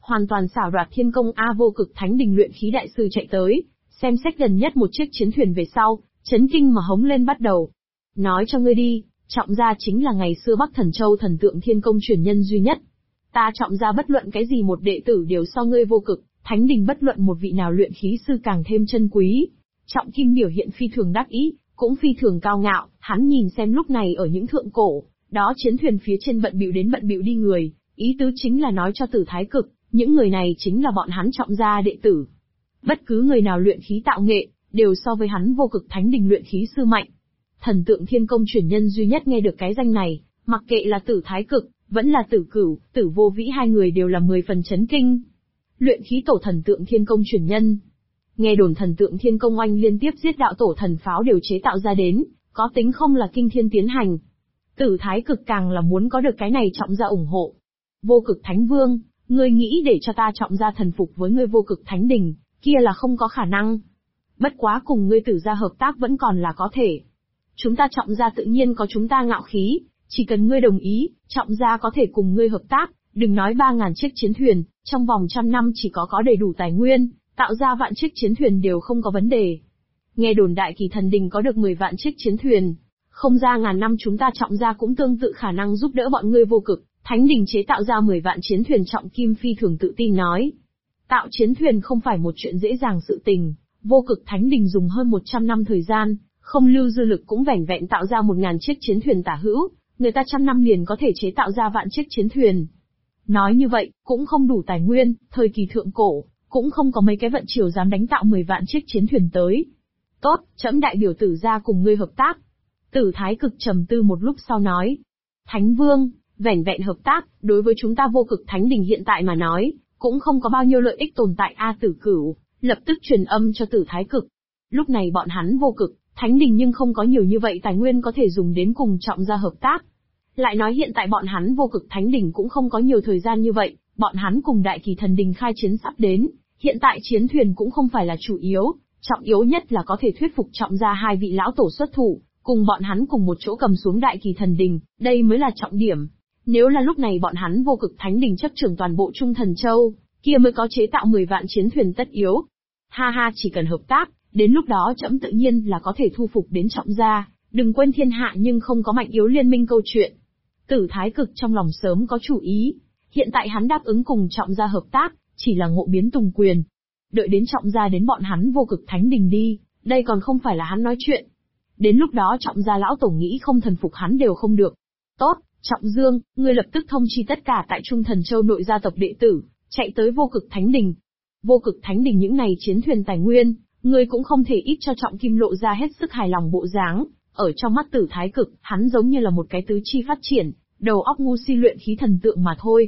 hoàn toàn xảo đoạt thiên công A. Vô Cực Thánh Đình luyện khí đại sư chạy tới, xem xét gần nhất một chiếc chiến thuyền về sau, chấn kinh mà hống lên bắt đầu. Nói cho ngươi đi, Trọng gia chính là ngày xưa Bắc Thần Châu thần tượng thiên công truyền nhân duy nhất. Ta Trọng gia bất luận cái gì một đệ tử đều so ngươi Vô Cực Thánh Đình bất luận một vị nào luyện khí sư càng thêm chân quý. Trọng Kim biểu hiện phi thường đắc ý, cũng phi thường cao ngạo, hắn nhìn xem lúc này ở những thượng cổ, đó chiến thuyền phía trên bận bịu đi người, ý tứ chính là nói cho Tử Thái Cực, những người này chính là bọn hắn Trọng gia đệ tử. Bất cứ người nào luyện khí tạo nghệ, đều so với hắn Vô Cực Thánh Đình luyện khí sư mạnh. Thần tượng thiên công truyền nhân duy nhất nghe được cái danh này, mặc kệ là Tử Thái Cực, vẫn là Tử Cửu, Tử Vô Vĩ hai người đều là 10 phần chấn kinh. Luyện khí tổ thần tượng thiên công truyền nhân. Nghe đồn thần tượng thiên công oanh liên tiếp giết đạo tổ thần pháo đều chế tạo ra đến, có tính không là kinh thiên tiến hành. Tử Thái Cực càng là muốn có được cái này Trọng gia ủng hộ. Vô Cực Thánh Vương, ngươi nghĩ để cho ta Trọng gia thần phục với ngươi Vô Cực Thánh Đình, kia là không có khả năng. Bất quá cùng ngươi Tử gia hợp tác vẫn còn là có thể. Chúng ta Trọng gia tự nhiên có chúng ta ngạo khí, chỉ cần ngươi đồng ý, Trọng gia có thể cùng ngươi hợp tác, đừng nói 3.000 chiếc chiến thuyền, trong vòng 100 năm chỉ có đầy đủ tài nguyên, tạo ra vạn chiếc chiến thuyền đều không có vấn đề. Nghe đồn Đại Kỳ Thần Đình có được 10 vạn chiếc chiến thuyền, không ra ngàn năm chúng ta Trọng gia cũng tương tự khả năng giúp đỡ bọn ngươi Vô Cực Thánh Đình chế tạo ra 10 vạn chiến thuyền. Trọng Kim phi thường tự tin nói. Tạo chiến thuyền không phải một chuyện dễ dàng sự tình, Vô Cực Thánh Đình dùng hơn 100 năm thời gian, không lưu dư lực cũng vẻn vẹn tạo ra 1.000 chiếc chiến thuyền tả hữu, người ta 100 năm liền có thể chế tạo ra vạn chiếc chiến thuyền. Nói như vậy, cũng không đủ tài nguyên, thời kỳ thượng cổ, cũng không có mấy cái vận triều dám đánh tạo 10 vạn chiếc chiến thuyền tới. Tốt, trẫm đại biểu Tử gia cùng ngươi hợp tác. Tử Thái Cực trầm tư một lúc sau nói. Thánh Vương, vẻn vẹn hợp tác, đối với chúng ta Vô Cực Thánh Đình hiện tại mà nói, cũng không có bao nhiêu lợi ích tồn tại. A. Tử Cửu lập tức truyền âm cho Tử Thái Cực. Lúc này bọn hắn Vô Cực Thánh Đình nhưng không có nhiều như vậy tài nguyên có thể dùng đến cùng Trọng gia hợp tác. Lại nói hiện tại bọn hắn Vô Cực Thánh Đình cũng không có nhiều thời gian như vậy, bọn hắn cùng Đại Kỳ Thần Đình khai chiến sắp đến, hiện tại chiến thuyền cũng không phải là chủ yếu, trọng yếu nhất là có thể thuyết phục Trọng gia hai vị lão tổ xuất thủ, cùng bọn hắn cùng một chỗ cầm xuống Đại Kỳ Thần Đình, đây mới là trọng điểm. Nếu là lúc này bọn hắn Vô Cực Thánh Đình chấp trưởng toàn bộ Trung Thần Châu, kia mới có chế tạo 10 vạn chiến thuyền tất yếu. Ha ha, chỉ cần hợp tác, đến lúc đó trẫm tự nhiên là có thể thu phục đến Trọng gia, đừng quên thiên hạ nhưng không có mạnh yếu liên minh câu chuyện. Tử Thái Cực trong lòng sớm có chủ ý, hiện tại hắn đáp ứng cùng Trọng gia hợp tác, chỉ là ngộ biến tùng quyền. Đợi đến Trọng gia đến bọn hắn Vô Cực Thánh Đình đi, đây còn không phải là hắn nói chuyện. Đến lúc đó Trọng gia lão tổ nghĩ không thần phục hắn đều không được. Tốt, Trọng Dương, ngươi lập tức thông chi tất cả tại Trung Thần Châu nội gia tộc đệ tử, chạy tới Vô Cực Thánh Đình. Vô Cực Thánh Đình những này chiến thuyền tài nguyên, ngươi cũng không thể ít cho Trọng Kim lộ ra hết sức hài lòng bộ dáng. Ở trong mắt Tử Thái Cực, hắn giống như là một cái tứ chi phát triển, đầu óc ngu si luyện khí thần tượng mà thôi.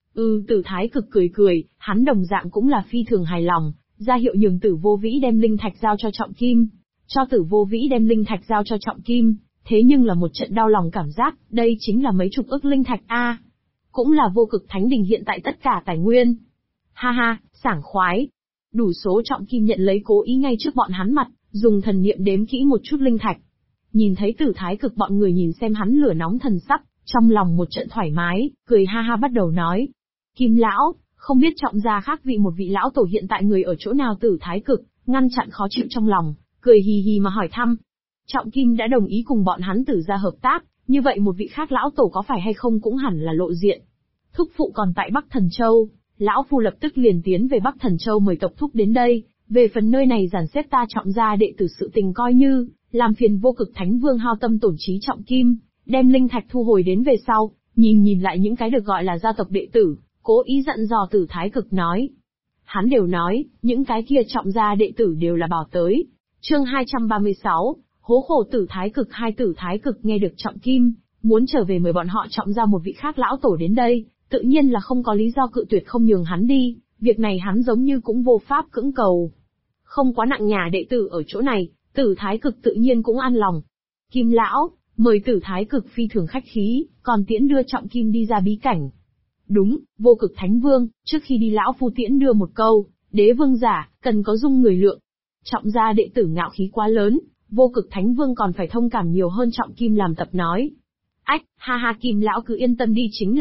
Tử Thái Cực cười, hắn đồng dạng cũng là phi thường hài lòng, ra hiệu nhường Tử Vô Vĩ đem linh thạch giao cho Trọng Kim. Cho Tử Vô Vĩ đem linh thạch giao cho Trọng Kim, thế nhưng là một trận đau lòng cảm giác, đây chính là mấy chục ức linh thạch a. Cũng là Vô Cực Thánh Đình hiện tại tất cả tài nguyên. Ha ha, sảng khoái. Đủ số. Trọng Kim nhận lấy cố ý ngay trước bọn hắn mặt, dùng thần niệm đếm kỹ một chút linh thạch. Nhìn thấy Tử Thái Cực bọn người nhìn xem hắn lửa nóng thần sắc, trong lòng một trận thoải mái, cười ha ha bắt đầu nói. Kim lão, không biết Trọng gia khác một vị lão tổ hiện tại người ở chỗ nào? Tử Thái Cực ngăn chặn khó chịu trong lòng, cười hì hì mà hỏi thăm. Trọng Kim đã đồng ý cùng bọn hắn Tử gia hợp tác, như vậy một vị khác lão tổ có phải hay không cũng hẳn là lộ diện. Thúc phụ còn tại Bắc Thần Châu, lão phu lập tức liền tiến về Bắc Thần Châu mời tộc thúc đến đây, về phần nơi này dàn xếp ta Trọng gia đệ tử sự tình coi như làm phiền Vô Cực Thánh Vương hao tâm tổn trí. Trọng Kim đem linh thạch thu hồi đến về sau, nhìn lại những cái được gọi là gia tộc đệ tử, cố ý dặn dò Tử Thái Cực nói. Hắn đều nói, những cái kia Trọng gia đệ tử đều là bảo tới. Chương 236, hố khổ Tử Thái Cực. Hai Tử Thái Cực nghe được Trọng Kim muốn trở về mời bọn họ Trọng gia một vị khác lão tổ đến đây, tự nhiên là không có lý do cự tuyệt không nhường hắn đi, việc này hắn giống như cũng vô pháp cưỡng cầu. Không quá nặng nhà đệ tử ở chỗ này, Tử Thái Cực tự nhiên cũng an lòng. Kim lão, mời. Tử Thái Cực phi thường khách khí, còn tiễn đưa Trọng Kim đi ra bí cảnh. Đúng, Vô Cực Thánh Vương, trước khi đi lão phu tiễn đưa một câu, đế vương giả, cần có dung người lượng. Trọng gia đệ tử ngạo khí quá lớn, Vô Cực Thánh Vương còn phải thông cảm nhiều hơn. Trọng Kim làm tập nói. Ách, ha ha, Kim lão cứ yên tâm đi, chính là,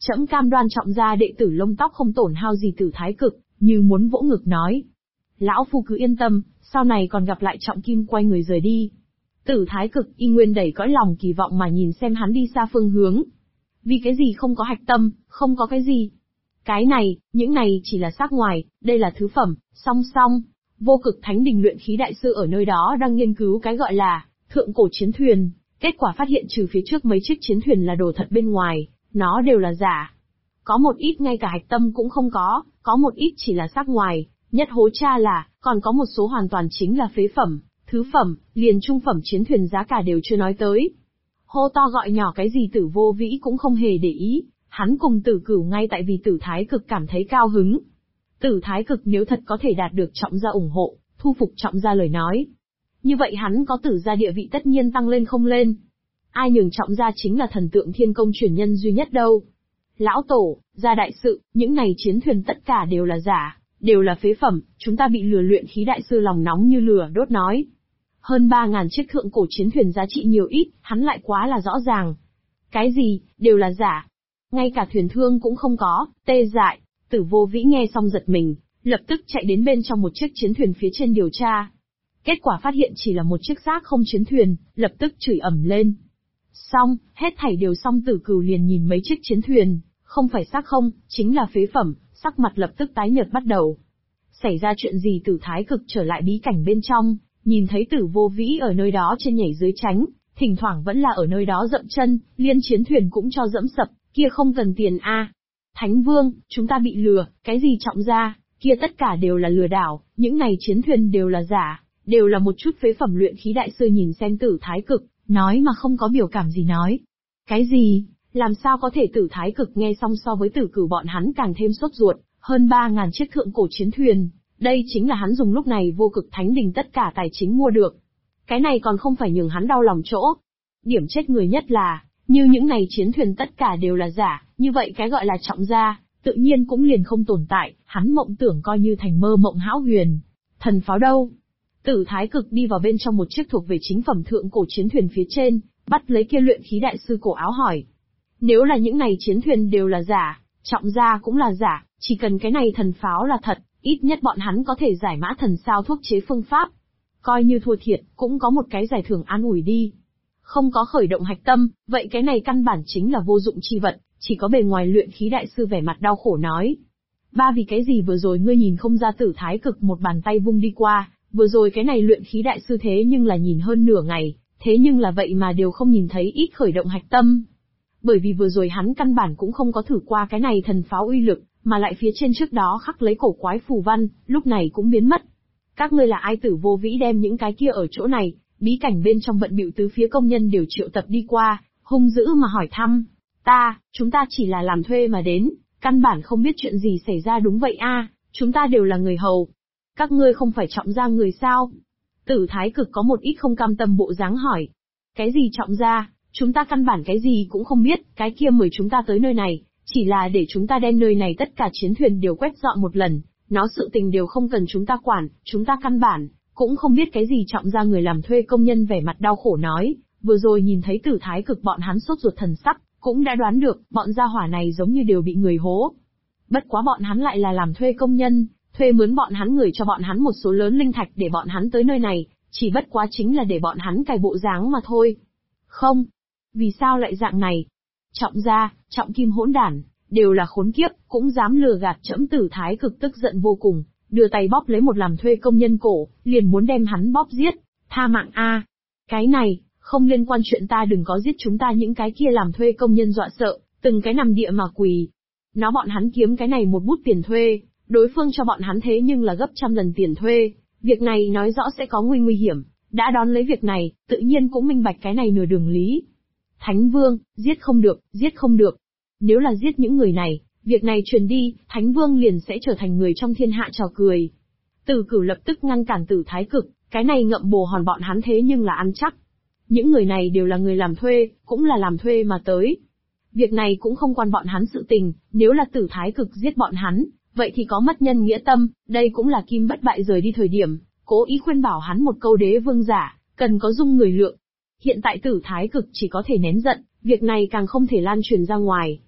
Trẫm cam đoan Trọng gia đệ tử lông tóc không tổn hao gì Tử Thái Cực, như muốn vỗ ngực nói. Lão phu cứ yên tâm, sau này còn gặp lại Trọng Kim quay người rời đi. Tử Thái Cực y nguyên đầy cõi lòng kỳ vọng mà nhìn xem hắn đi xa phương hướng. Vì cái gì không có hạch tâm, không có cái gì. Cái này, những này chỉ là xác ngoài, đây là thứ phẩm, song song. Vô Cực Thánh Đình luyện khí đại sư ở nơi đó đang nghiên cứu cái gọi là thượng cổ chiến thuyền, kết quả phát hiện trừ phía trước mấy chiếc chiến thuyền là đồ thật bên ngoài, nó đều là giả. Có một ít ngay cả hạch tâm cũng không có một ít chỉ là xác ngoài, nhất hố cha là, còn có một số hoàn toàn chính là phế phẩm, thứ phẩm, liền trung phẩm chiến thuyền giá cả đều chưa nói tới. Hô to gọi nhỏ cái gì Tử Vô Vĩ cũng không hề để ý, hắn cùng Tử Cửu ngay tại vì Tử Thái Cực cảm thấy cao hứng. Tử Thái Cực nếu thật có thể đạt được Trọng gia ủng hộ, thu phục Trọng gia lời nói. Như vậy hắn có Tử gia địa vị tất nhiên tăng lên không lên. Ai nhường Trọng gia chính là thần tượng thiên công truyền nhân duy nhất đâu. Lão Tổ, gia đại sự, những này chiến thuyền tất cả đều là giả, đều là phế phẩm, chúng ta bị lừa. Luyện khí đại sư lòng nóng như lửa đốt nói. Hơn 3.000 chiếc thượng cổ chiến thuyền giá trị nhiều ít, hắn lại quá là rõ ràng. Cái gì, đều là giả. Ngay cả thuyền thương cũng không có, tê dại. Tử Vô Vĩ nghe xong giật mình, lập tức chạy đến bên trong một chiếc chiến thuyền phía trên điều tra. Kết quả phát hiện chỉ là một chiếc xác không chiến thuyền, lập tức chửi ầm lên. Xong, hết thảy đều xong. Tử Cửu liền nhìn mấy chiếc chiến thuyền, không phải xác không, chính là phế phẩm, sắc mặt lập tức tái nhợt bắt đầu. Xảy ra chuyện gì? Tử Thái Cực trở lại bí cảnh bên trong, nhìn thấy Tử Vô Vĩ ở nơi đó trên nhảy dưới tránh, thỉnh thoảng vẫn là ở nơi đó dậm chân, liên chiến thuyền cũng cho dẫm sập, kia không cần tiền a. Thánh Vương, chúng ta bị lừa, cái gì Trọng gia, kia tất cả đều là lừa đảo, những này chiến thuyền đều là giả, đều là một chút phế phẩm. Luyện khí đại sư nhìn xem Tử Thái Cực, nói mà không có biểu cảm gì nói. Cái gì? Làm sao có thể? Tử Thái Cực nghe xong so với Tử Cửu bọn hắn càng thêm sốt ruột, hơn 3.000 chiếc thượng cổ chiến thuyền, đây chính là hắn dùng lúc này Vô Cực Thánh Đình tất cả tài chính mua được. Cái này còn không phải nhường hắn đau lòng chỗ. Điểm chết người nhất là, như những này chiến thuyền tất cả đều là giả, như vậy cái gọi là Trọng gia, tự nhiên cũng liền không tồn tại, hắn mộng tưởng coi như thành mơ mộng hão huyền. Thần pháo đâu? Tử Thái Cực đi vào bên trong một chiếc thuộc về chính phẩm thượng cổ chiến thuyền phía trên, bắt lấy kia luyện khí đại sư cổ áo hỏi. Nếu là những này chiến thuyền đều là giả, Trọng gia cũng là giả, chỉ cần cái này thần pháo là thật, ít nhất bọn hắn có thể giải mã thần sao thuốc chế phương pháp. Coi như thua thiệt, cũng có một cái giải thưởng an ủi đi. Không có khởi động hạch tâm, vậy cái này căn bản chính là vô dụng chi vật, chỉ có bề ngoài. Luyện khí đại sư vẻ mặt đau khổ nói. Ba vì cái gì vừa rồi ngươi nhìn không ra? Tử Thái Cực một bàn tay vung đi qua, vừa rồi cái này luyện khí đại sư thế nhưng là nhìn hơn nửa ngày, thế nhưng là vậy mà đều không nhìn thấy ít khởi động hạch tâm. Bởi vì vừa rồi hắn căn bản cũng không có thử qua cái này thần pháo uy lực, mà lại phía trên trước đó khắc lấy cổ quái phù văn, lúc này cũng biến mất. Các ngươi là ai? Tử Vô Vĩ đem những cái kia ở chỗ này, bí cảnh bên trong bận bịu tứ phía công nhân đều triệu tập đi qua, hung dữ mà hỏi thăm. Chúng ta chỉ là làm thuê mà đến, căn bản không biết chuyện gì xảy ra. Đúng vậy a, chúng ta đều là người hầu. Các ngươi không phải Trọng gia người sao? Tử Thái Cực có một ít không cam tâm bộ dáng hỏi. Cái gì Trọng gia? Chúng ta căn bản cái gì cũng không biết, cái kia mời chúng ta tới nơi này, chỉ là để chúng ta đem nơi này tất cả chiến thuyền đều quét dọn một lần, nó sự tình đều không cần chúng ta quản, chúng ta căn bản cũng không biết cái gì Trọng gia. Người làm thuê công nhân vẻ mặt đau khổ nói, vừa rồi nhìn thấy Tử Thái Cực bọn hắn sốt ruột thần sắc, cũng đã đoán được, bọn gia hỏa này giống như đều bị người hố. Bất quá bọn hắn lại là làm thuê công nhân, thuê mướn bọn hắn người cho bọn hắn một số lớn linh thạch để bọn hắn tới nơi này, chỉ bất quá chính là để bọn hắn cài bộ dáng mà thôi. Không. Vì sao lại dạng này? Trọng gia, Trọng Kim hỗn đản, đều là khốn kiếp, cũng dám lừa gạt trẫm. Tử Thái Cực tức giận vô cùng, đưa tay bóp lấy một làm thuê công nhân cổ, liền muốn đem hắn bóp giết. Tha mạng a! Cái này, không liên quan chuyện ta, đừng có giết chúng ta. Những cái kia làm thuê công nhân dọa sợ, từng cái nằm địa mà quỳ. Nó bọn hắn kiếm cái này một bút tiền thuê, đối phương cho bọn hắn thế nhưng là gấp trăm lần tiền thuê. Việc này nói rõ sẽ có nguy hiểm, đã đón lấy việc này, tự nhiên cũng minh bạch cái này nửa đường lý. Thánh Vương, giết không được, giết không được. Nếu là giết những người này, việc này truyền đi, Thánh Vương liền sẽ trở thành người trong thiên hạ trò cười. Tử Cửu lập tức ngăn cản Tử Thái Cực, cái này ngậm bồ hòn bọn hắn thế nhưng là ăn chắc. Những người này đều là người làm thuê, cũng là làm thuê mà tới. Việc này cũng không quan bọn hắn sự tình, nếu là Tử Thái Cực giết bọn hắn, vậy thì có mất nhân nghĩa tâm, đây cũng là Kim Bất Bại rời đi thời điểm, cố ý khuyên bảo hắn một câu đế vương giả, cần có dung người lượng. Hiện tại Tử Thái Cực chỉ có thể nén giận, việc này càng không thể lan truyền ra ngoài.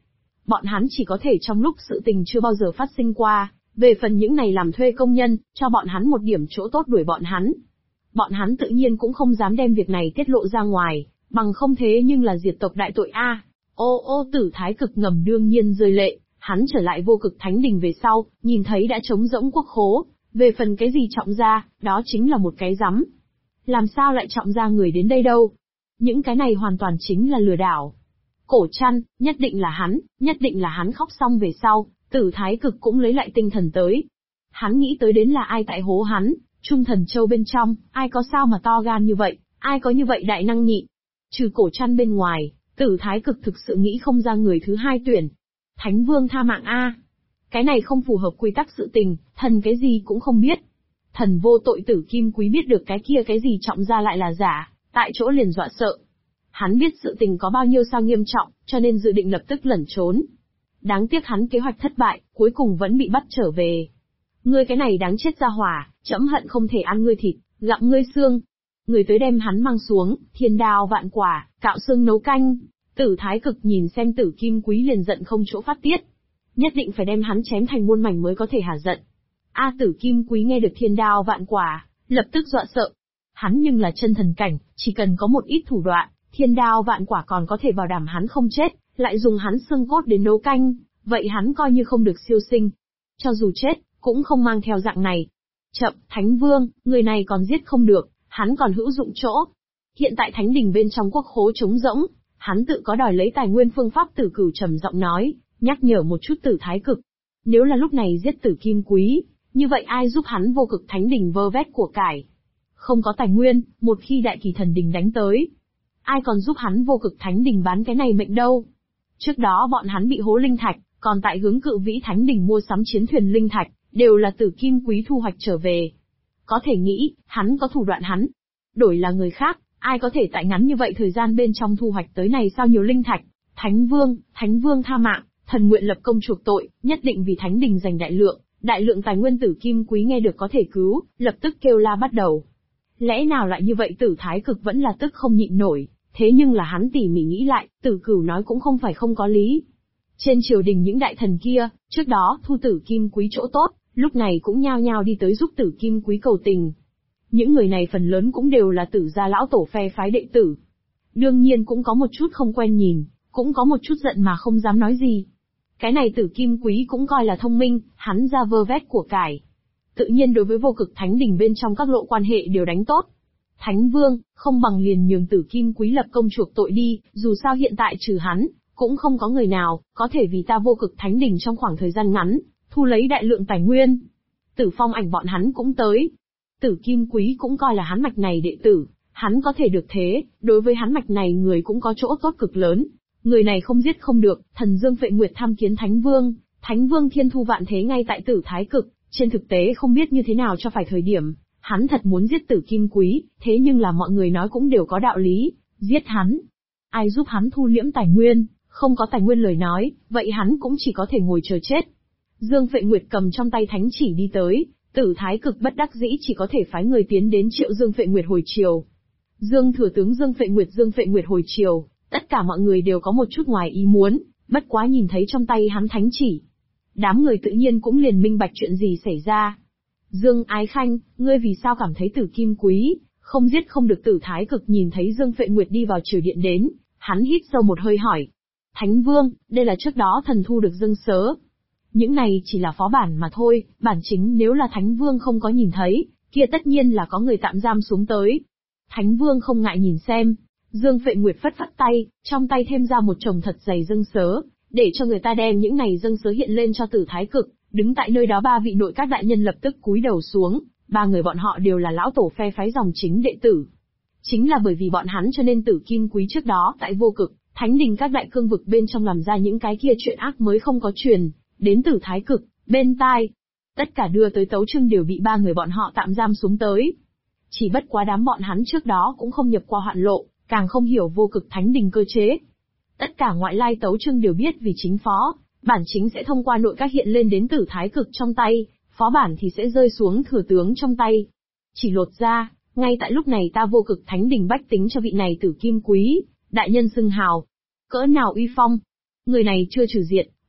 bọn hắn chỉ có thể trong lúc sự tình chưa bao giờ phát sinh qua, về phần những này làm thuê công nhân, cho bọn hắn một điểm chỗ tốt đuổi bọn hắn. Bọn hắn tự nhiên cũng không dám đem việc này tiết lộ ra ngoài, bằng không thế nhưng là diệt tộc đại tội a. Ô Tử Thái Cực ngầm đương nhiên rơi lệ, hắn trở lại vô cực thánh đình về sau, nhìn thấy đã trống rỗng quốc khố, về phần cái gì Trọng gia, đó chính là một cái rắm. Làm sao lại Trọng gia người đến đây đâu? Những cái này hoàn toàn chính là lừa đảo. Cổ Trăn, nhất định là hắn khóc xong về sau, Tử Thái Cực cũng lấy lại tinh thần tới. Hắn nghĩ tới đến là ai tại hố hắn, Trung Thần Châu bên trong, ai có sao mà to gan như vậy, ai có như vậy đại năng nhị. Trừ Cổ Trăn bên ngoài, Tử Thái Cực thực sự nghĩ không ra người thứ hai tuyển. Thánh Vương tha mạng a. Cái này không phù hợp quy tắc sự tình, thần cái gì cũng không biết. Thần vô tội Tử Kim Quý biết được cái kia cái gì Trọng gia lại là giả, tại chỗ liền dọa sợ. Hắn biết sự tình có bao nhiêu sao nghiêm trọng, cho nên dự định lập tức lẩn trốn. Đáng tiếc hắn kế hoạch thất bại, cuối cùng vẫn bị bắt trở về. Ngươi cái này đáng chết ra hỏa, trẫm hận không thể ăn ngươi thịt, gặm ngươi xương. Người tới đem hắn mang xuống, thiên đao vạn quả, cạo xương nấu canh. Tử Thái Cực nhìn xem Tử Kim Quý liền giận không chỗ phát tiết. Nhất định phải đem hắn chém thành muôn mảnh mới có thể hả giận. Tử Kim Quý nghe được thiên đao vạn quả, lập tức dọa sợ. Hắn nhưng là chân thần cảnh, chỉ cần có một ít thủ đoạn, thiên đao vạn quả còn có thể bảo đảm hắn không chết, lại dùng hắn xương cốt đến nấu canh, vậy hắn coi như không được siêu sinh. Cho dù chết, cũng không mang theo dạng này. Chậm, Thánh Vương, người này còn giết không được, hắn còn hữu dụng chỗ. Hiện tại thánh đình bên trong quốc khố trống rỗng, hắn tự có đòi lấy tài nguyên phương pháp. Tử Cửu trầm giọng nói, nhắc nhở một chút Tử Thái Cực. Nếu là lúc này giết Tử Kim Quý, như vậy ai giúp hắn vô cực thánh đình vơ vét của cải? Không có tài nguyên, một khi đại kỳ thần đình đánh tới, ai còn giúp hắn vô cực thánh đình bán cái này mệnh đâu? Trước đó bọn hắn bị hố linh thạch, còn tại hướng Cự Vĩ thánh đình mua sắm chiến thuyền linh thạch, đều là Tử Kim Quý thu hoạch trở về. Có thể nghĩ, hắn có thủ đoạn hắn. Đổi là người khác, ai có thể tại ngắn như vậy thời gian bên trong thu hoạch tới này sao nhiều linh thạch? Thánh Vương tha mạng, thần nguyện lập công chuộc tội, nhất định vì thánh đình giành đại lượng tài nguyên. Tử Kim Quý nghe được có thể cứu, lập tức kêu la bắt đầu. Lẽ nào lại như vậy? Tử Thái Cực vẫn là tức không nhịn nổi, thế nhưng là hắn tỉ mỉ nghĩ lại, Tử Cửu nói cũng không phải không có lý. Trên triều đình những đại thần kia, trước đó thu Tử Kim Quý chỗ tốt, lúc này cũng nhao nhao đi tới giúp Tử Kim Quý cầu tình. Những người này phần lớn cũng đều là Tử gia lão tổ phe phái đệ tử. Đương nhiên cũng có một chút không quen nhìn, cũng có một chút giận mà không dám nói gì. Cái này Tử Kim Quý cũng coi là thông minh, hắn ra vơ vét của cải. Tự nhiên đối với vô cực thánh đình bên trong các lộ quan hệ đều đánh tốt. Thánh Vương, không bằng liền nhường Tử Kim Quý lập công chuộc tội đi, dù sao hiện tại trừ hắn, cũng không có người nào, có thể vì ta vô cực thánh đình trong khoảng thời gian ngắn, thu lấy đại lượng tài nguyên. Tử Phong Ảnh bọn hắn cũng tới. Tử Kim Quý cũng coi là hắn mạch này đệ tử, hắn có thể được thế, đối với hắn mạch này người cũng có chỗ tốt cực lớn. Người này không giết không được, Thần Dương Phệ Nguyệt tham kiến Thánh Vương thiên thu vạn thế ngay tại Tử Thái Cực, trên thực tế không biết như thế nào cho phải thời điểm. Hắn thật muốn giết Tử Kim Quý, thế nhưng là mọi người nói cũng đều có đạo lý, giết hắn. Ai giúp hắn thu liễm tài nguyên, không có tài nguyên lời nói, vậy hắn cũng chỉ có thể ngồi chờ chết. Dương Phệ Nguyệt cầm trong tay thánh chỉ đi tới, Tử Thái Cực bất đắc dĩ chỉ có thể phái người tiến đến triệu Dương Phệ Nguyệt hồi triều. Dương thừa tướng Dương Phệ Nguyệt hồi triều, tất cả mọi người đều có một chút ngoài ý muốn, bất quá nhìn thấy trong tay hắn thánh chỉ. Đám người tự nhiên cũng liền minh bạch chuyện gì xảy ra. Dương Ái Khanh, ngươi vì sao cảm thấy Tử Kim Quý không giết không được? Tử Thái Cực nhìn thấy Dương Phệ Nguyệt đi vào triều điện đến, hắn hít sâu một hơi hỏi. Thánh Vương, đây là trước đó thần thu được dâng sớ. Những này chỉ là phó bản mà thôi, bản chính nếu là Thánh Vương không có nhìn thấy, kia tất nhiên là có người tạm giam xuống tới. Thánh Vương không ngại nhìn xem. Dương Phệ Nguyệt phất phất tay, trong tay thêm ra một chồng thật dày dâng sớ, để cho người ta đem những này dâng sớ hiện lên cho Tử Thái Cực. Đứng tại nơi đó ba vị nội các đại nhân lập tức cúi đầu xuống, ba người bọn họ đều là lão tổ phe phái dòng chính đệ tử. Chính là bởi vì bọn hắn cho nên Tử Kim Quý trước đó tại vô cực, thánh đình các đại cương vực bên trong làm ra những cái kia chuyện ác mới không có truyền đến Tử Thái Cực, bên tai. Tất cả đưa tới tấu chương đều bị ba người bọn họ tạm giam xuống tới. Chỉ bất quá đám bọn hắn trước đó cũng không nhập qua hoạn lộ, càng không hiểu vô cực thánh đình cơ chế. Tất cả ngoại lai tấu chương đều biết vì chính phó, bản chính sẽ thông qua nội các hiện lên đến Tử Thái Cực trong tay, phó bản thì sẽ rơi xuống thừa tướng trong tay. Chỉ lột ra, ngay tại lúc này ta vô cực thánh đình bách tính cho vị này Tử Kim Quý đại nhân xưng hào. Cỡ nào uy phong. Người này chưa trừ diện,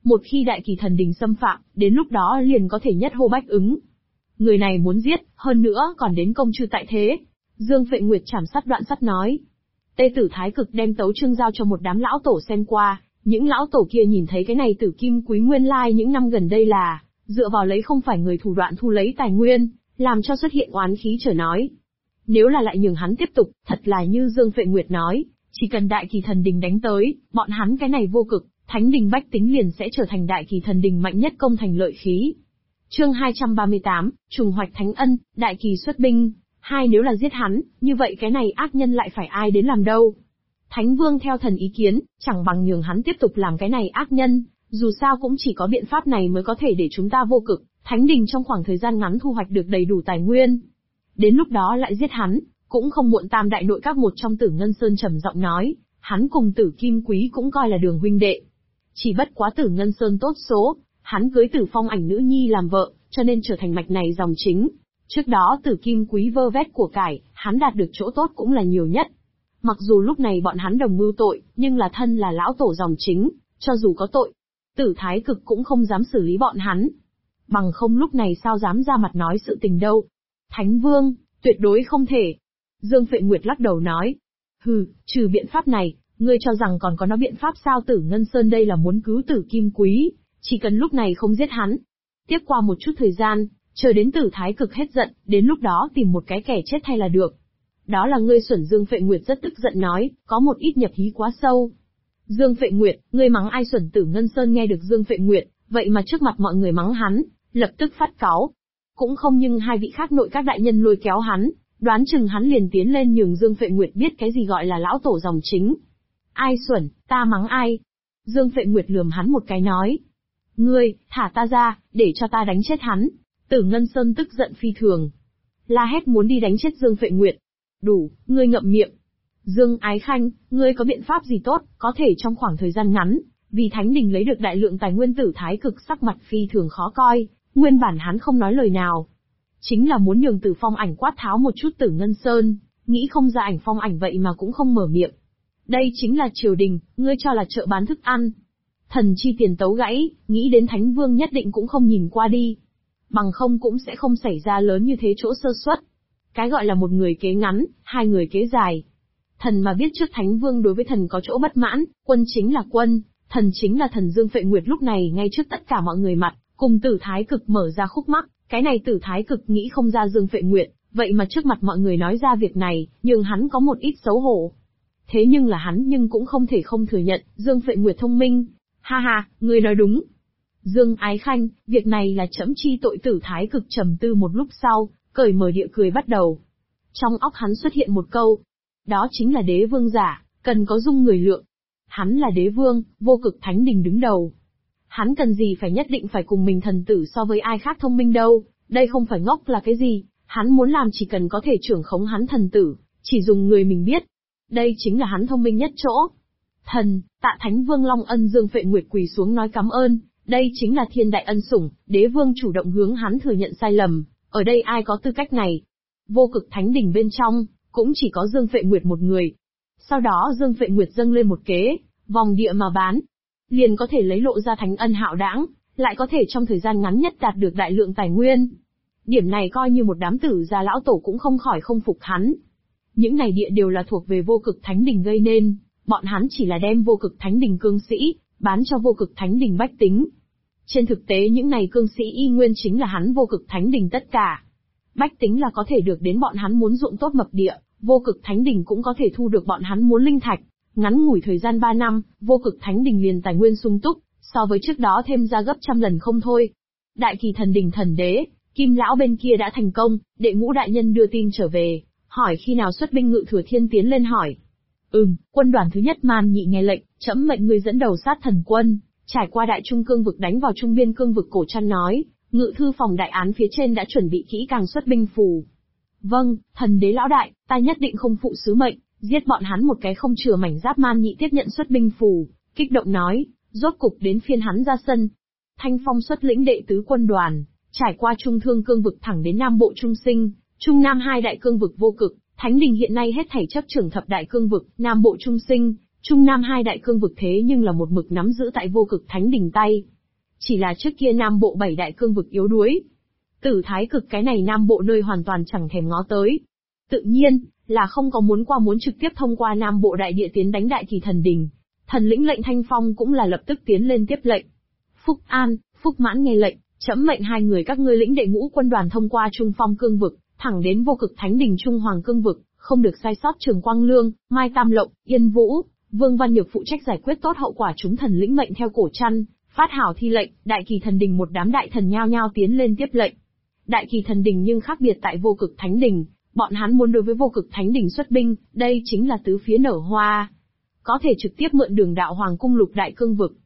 Một khi đại kỳ thần đình xâm phạm, đến lúc đó liền có thể nhất hô bách ứng. Người này muốn giết, hơn nữa còn đến công chư tại thế. Dương Phệ Nguyệt chảm sắt đoạn sắt nói. Tê Tử Thái Cực đem tấu chương giao cho một đám lão tổ xem qua, những lão tổ kia nhìn thấy cái này Tử Kim Quý nguyên lai những năm gần đây là, dựa vào lấy không phải người thủ đoạn thu lấy tài nguyên, làm cho xuất hiện oán khí trở nói. Nếu là lại nhường hắn tiếp tục, thật là như Dương Phệ Nguyệt nói, chỉ cần đại kỳ thần đình đánh tới, bọn hắn cái này vô cực, thánh đình bách tính liền sẽ trở thành đại kỳ thần đình mạnh nhất công thành lợi khí. Chương 238, trùng hoạch thánh ân, đại kỳ xuất binh. Hai nếu là giết hắn, như vậy cái này ác nhân lại phải ai đến làm đâu? Thánh Vương theo thần ý kiến, chẳng bằng nhường hắn tiếp tục làm cái này ác nhân, dù sao cũng chỉ có biện pháp này mới có thể để chúng ta vô cực, thánh đình trong khoảng thời gian ngắn thu hoạch được đầy đủ tài nguyên. Đến lúc đó lại giết hắn, cũng không muộn. Tam đại nội các một trong Tử Ngân Sơn trầm giọng nói, hắn cùng Tử Kim Quý cũng coi là đường huynh đệ. Chỉ bất quá Tử Ngân Sơn tốt số, hắn cưới Tử Phong Ảnh nữ nhi làm vợ, cho nên trở thành mạch này dòng chính. Trước đó Tử Kim Quý vơ vét của cải, hắn đạt được chỗ tốt cũng là nhiều nhất. Mặc dù lúc này bọn hắn đồng mưu tội, nhưng là thân là lão tổ dòng chính, cho dù có tội, Tử Thái Cực cũng không dám xử lý bọn hắn. Bằng không lúc này sao dám ra mặt nói sự tình đâu. Thánh Vương, tuyệt đối không thể. Dương Phệ Nguyệt lắc đầu nói. Hừ, trừ biện pháp này, ngươi cho rằng còn có nó biện pháp sao? Tử Ngân Sơn đây là muốn cứu Tử Kim Quý, chỉ cần lúc này không giết hắn. Tiếp qua một chút thời gian, chờ đến Tử Thái Cực hết giận, đến lúc đó tìm một cái kẻ chết thay là được. Đó là ngươi xuẩn. Dương Phệ Nguyệt rất tức giận nói, có một ít nhập hí quá sâu. Dương Phệ Nguyệt, ngươi mắng ai xuẩn? Tử Ngân Sơn nghe được Dương Phệ Nguyệt, vậy mà trước mặt mọi người mắng hắn, lập tức phát cáu. Cũng không nhưng hai vị khác nội các đại nhân lôi kéo hắn, đoán chừng hắn liền tiến lên nhường Dương Phệ Nguyệt biết cái gì gọi là lão tổ dòng chính. Ai xuẩn, ta mắng ai? Dương Phệ Nguyệt lườm hắn một cái nói. Ngươi, thả ta ra, để cho ta đánh chết hắn. Tử Ngân Sơn tức giận phi thường. La hét muốn đi đánh chết Dương Phệ Nguyệt. Đủ, ngươi ngậm miệng. Dương Ái Khanh, ngươi có biện pháp gì tốt, có thể trong khoảng thời gian ngắn, vì thánh đình lấy được đại lượng tài nguyên? Tử Thái Cực sắc mặt phi thường khó coi, nguyên bản hắn không nói lời nào. Chính là muốn nhường Tử Phong Ảnh quát tháo một chút Tử Ngân Sơn, nghĩ không ra Ảnh Phong Ảnh vậy mà cũng không mở miệng. Đây chính là triều đình, ngươi cho là chợ bán thức ăn. Thần chi tiền tấu gãy, nghĩ đến Thánh Vương nhất định cũng không nhìn qua đi. Bằng không cũng sẽ không xảy ra lớn như thế chỗ sơ suất. Cái gọi là một người kế ngắn, hai người kế dài. Thần mà biết trước Thánh Vương đối với thần có chỗ bất mãn, quân chính là quân, thần chính là thần. Dương Phệ Nguyệt lúc này ngay trước tất cả mọi người mặt, cùng Tử Thái Cực mở ra khúc mắc. Cái này Tử Thái Cực nghĩ không ra Dương Phệ Nguyệt, vậy mà trước mặt mọi người nói ra việc này, nhưng hắn có một ít xấu hổ. Thế nhưng là hắn nhưng cũng không thể không thừa nhận, Dương Phệ Nguyệt thông minh. Ha ha, ngươi nói đúng. Dương Ái Khanh, việc này là trẫm chi tội. Tử Thái Cực trầm tư một lúc sau, cởi mở địa cười bắt đầu. Trong óc hắn xuất hiện một câu. Đó chính là đế vương giả, cần có dung người lượng. Hắn là đế vương, vô cực thánh đình đứng đầu. Hắn cần gì phải nhất định phải cùng mình thần tử so với ai khác thông minh đâu, đây không phải ngốc là cái gì, hắn muốn làm chỉ cần có thể trưởng khống hắn thần tử, chỉ dùng người mình biết. Đây chính là hắn thông minh nhất chỗ. Thần, tạ Thánh Vương Long Ân. Dương Phệ Nguyệt quỳ xuống nói cảm ơn, đây chính là thiên đại ân sủng, đế vương chủ động hướng hắn thừa nhận sai lầm, ở đây ai có tư cách này? Vô cực thánh đình bên trong, cũng chỉ có Dương Phệ Nguyệt một người. Sau đó Dương Phệ Nguyệt dâng lên một kế, vòng địa mà bán, liền có thể lấy lộ ra thánh ân hạo đãng, lại có thể trong thời gian ngắn nhất đạt được đại lượng tài nguyên. Điểm này coi như một đám tử gia lão tổ cũng không khỏi không phục hắn. Những này địa đều là thuộc về vô cực thánh đình gây nên, bọn hắn chỉ là đem vô cực thánh đình cương sĩ, bán cho vô cực thánh đình bách tính. Trên thực tế những này cương sĩ y nguyên chính là hắn vô cực thánh đình tất cả. Bách tính là có thể được đến bọn hắn muốn ruộng tốt mập địa, vô cực thánh đình cũng có thể thu được bọn hắn muốn linh thạch. Ngắn ngủi thời gian 3 năm, vô cực thánh đình liền tài nguyên sung túc, so với trước đó thêm ra gấp trăm lần không thôi. Đại kỳ thần đình thần đế, Kim lão bên kia đã thành công, đệ ngũ đại nhân đưa tin trở về, hỏi khi nào xuất binh. Ngự Thừa Thiên tiến lên hỏi. Quân đoàn thứ nhất Man Nhị nghe lệnh, trẫm mệnh ngươi dẫn đầu sát thần quân, trải qua đại trung cương vực đánh vào trung biên cương vực. Cổ Trăn nói, ngự thư phòng đại án phía trên đã chuẩn bị kỹ càng xuất binh phù. Vâng, thần đế lão đại, ta nhất định không phụ sứ mệnh, giết bọn hắn một cái không chừa mảnh giáp. Man Nhị tiếp nhận xuất binh phù, kích động nói, rốt cục đến phiên hắn ra sân. Thanh Phong xuất lĩnh đệ tứ quân đoàn, trải qua trung thương cương vực thẳng đến Nam Bộ Trung Sinh, Trung Nam hai đại cương vực vô cực. Thánh đình hiện nay hết thảy chấp trưởng thập đại cương vực, Nam Bộ Trung Sinh, Trung Nam hai đại cương vực, thế nhưng là một mực nắm giữ tại vô cực thánh đình tay. Chỉ là trước kia Nam Bộ 7 đại cương vực yếu đuối. Tử Thái Cực cái này Nam Bộ nơi hoàn toàn chẳng thèm ngó tới. Tự nhiên, là không có muốn trực tiếp thông qua Nam Bộ đại địa tiến đánh Đại Kỳ Thần Đình. Thần lĩnh lệnh Thanh Phong cũng là lập tức tiến lên tiếp lệnh. Phúc An, Phúc Mãn nghe lệnh, trẫm mệnh hai người các ngươi lĩnh đệ ngũ quân đoàn thông qua Trung Phong cương vực, thẳng đến Vô Cực Thánh Đình Trung Hoàng cương vực, không được sai sót Trường Quang Lương, Mai Tam Lộng, Yên Vũ, Vương Văn Nhược phụ trách giải quyết tốt hậu quả. Chúng thần lĩnh mệnh theo cổ chăn, phát hảo thi lệnh. Đại Kỳ Thần Đình một đám đại thần nhao nhao tiến lên tiếp lệnh. Đại Kỳ Thần Đình nhưng khác biệt tại Vô Cực Thánh Đình, bọn hắn muốn đối với Vô Cực Thánh Đình xuất binh, đây chính là tứ phía nở hoa. Có thể trực tiếp mượn đường đạo hoàng cung lục đại cương vực,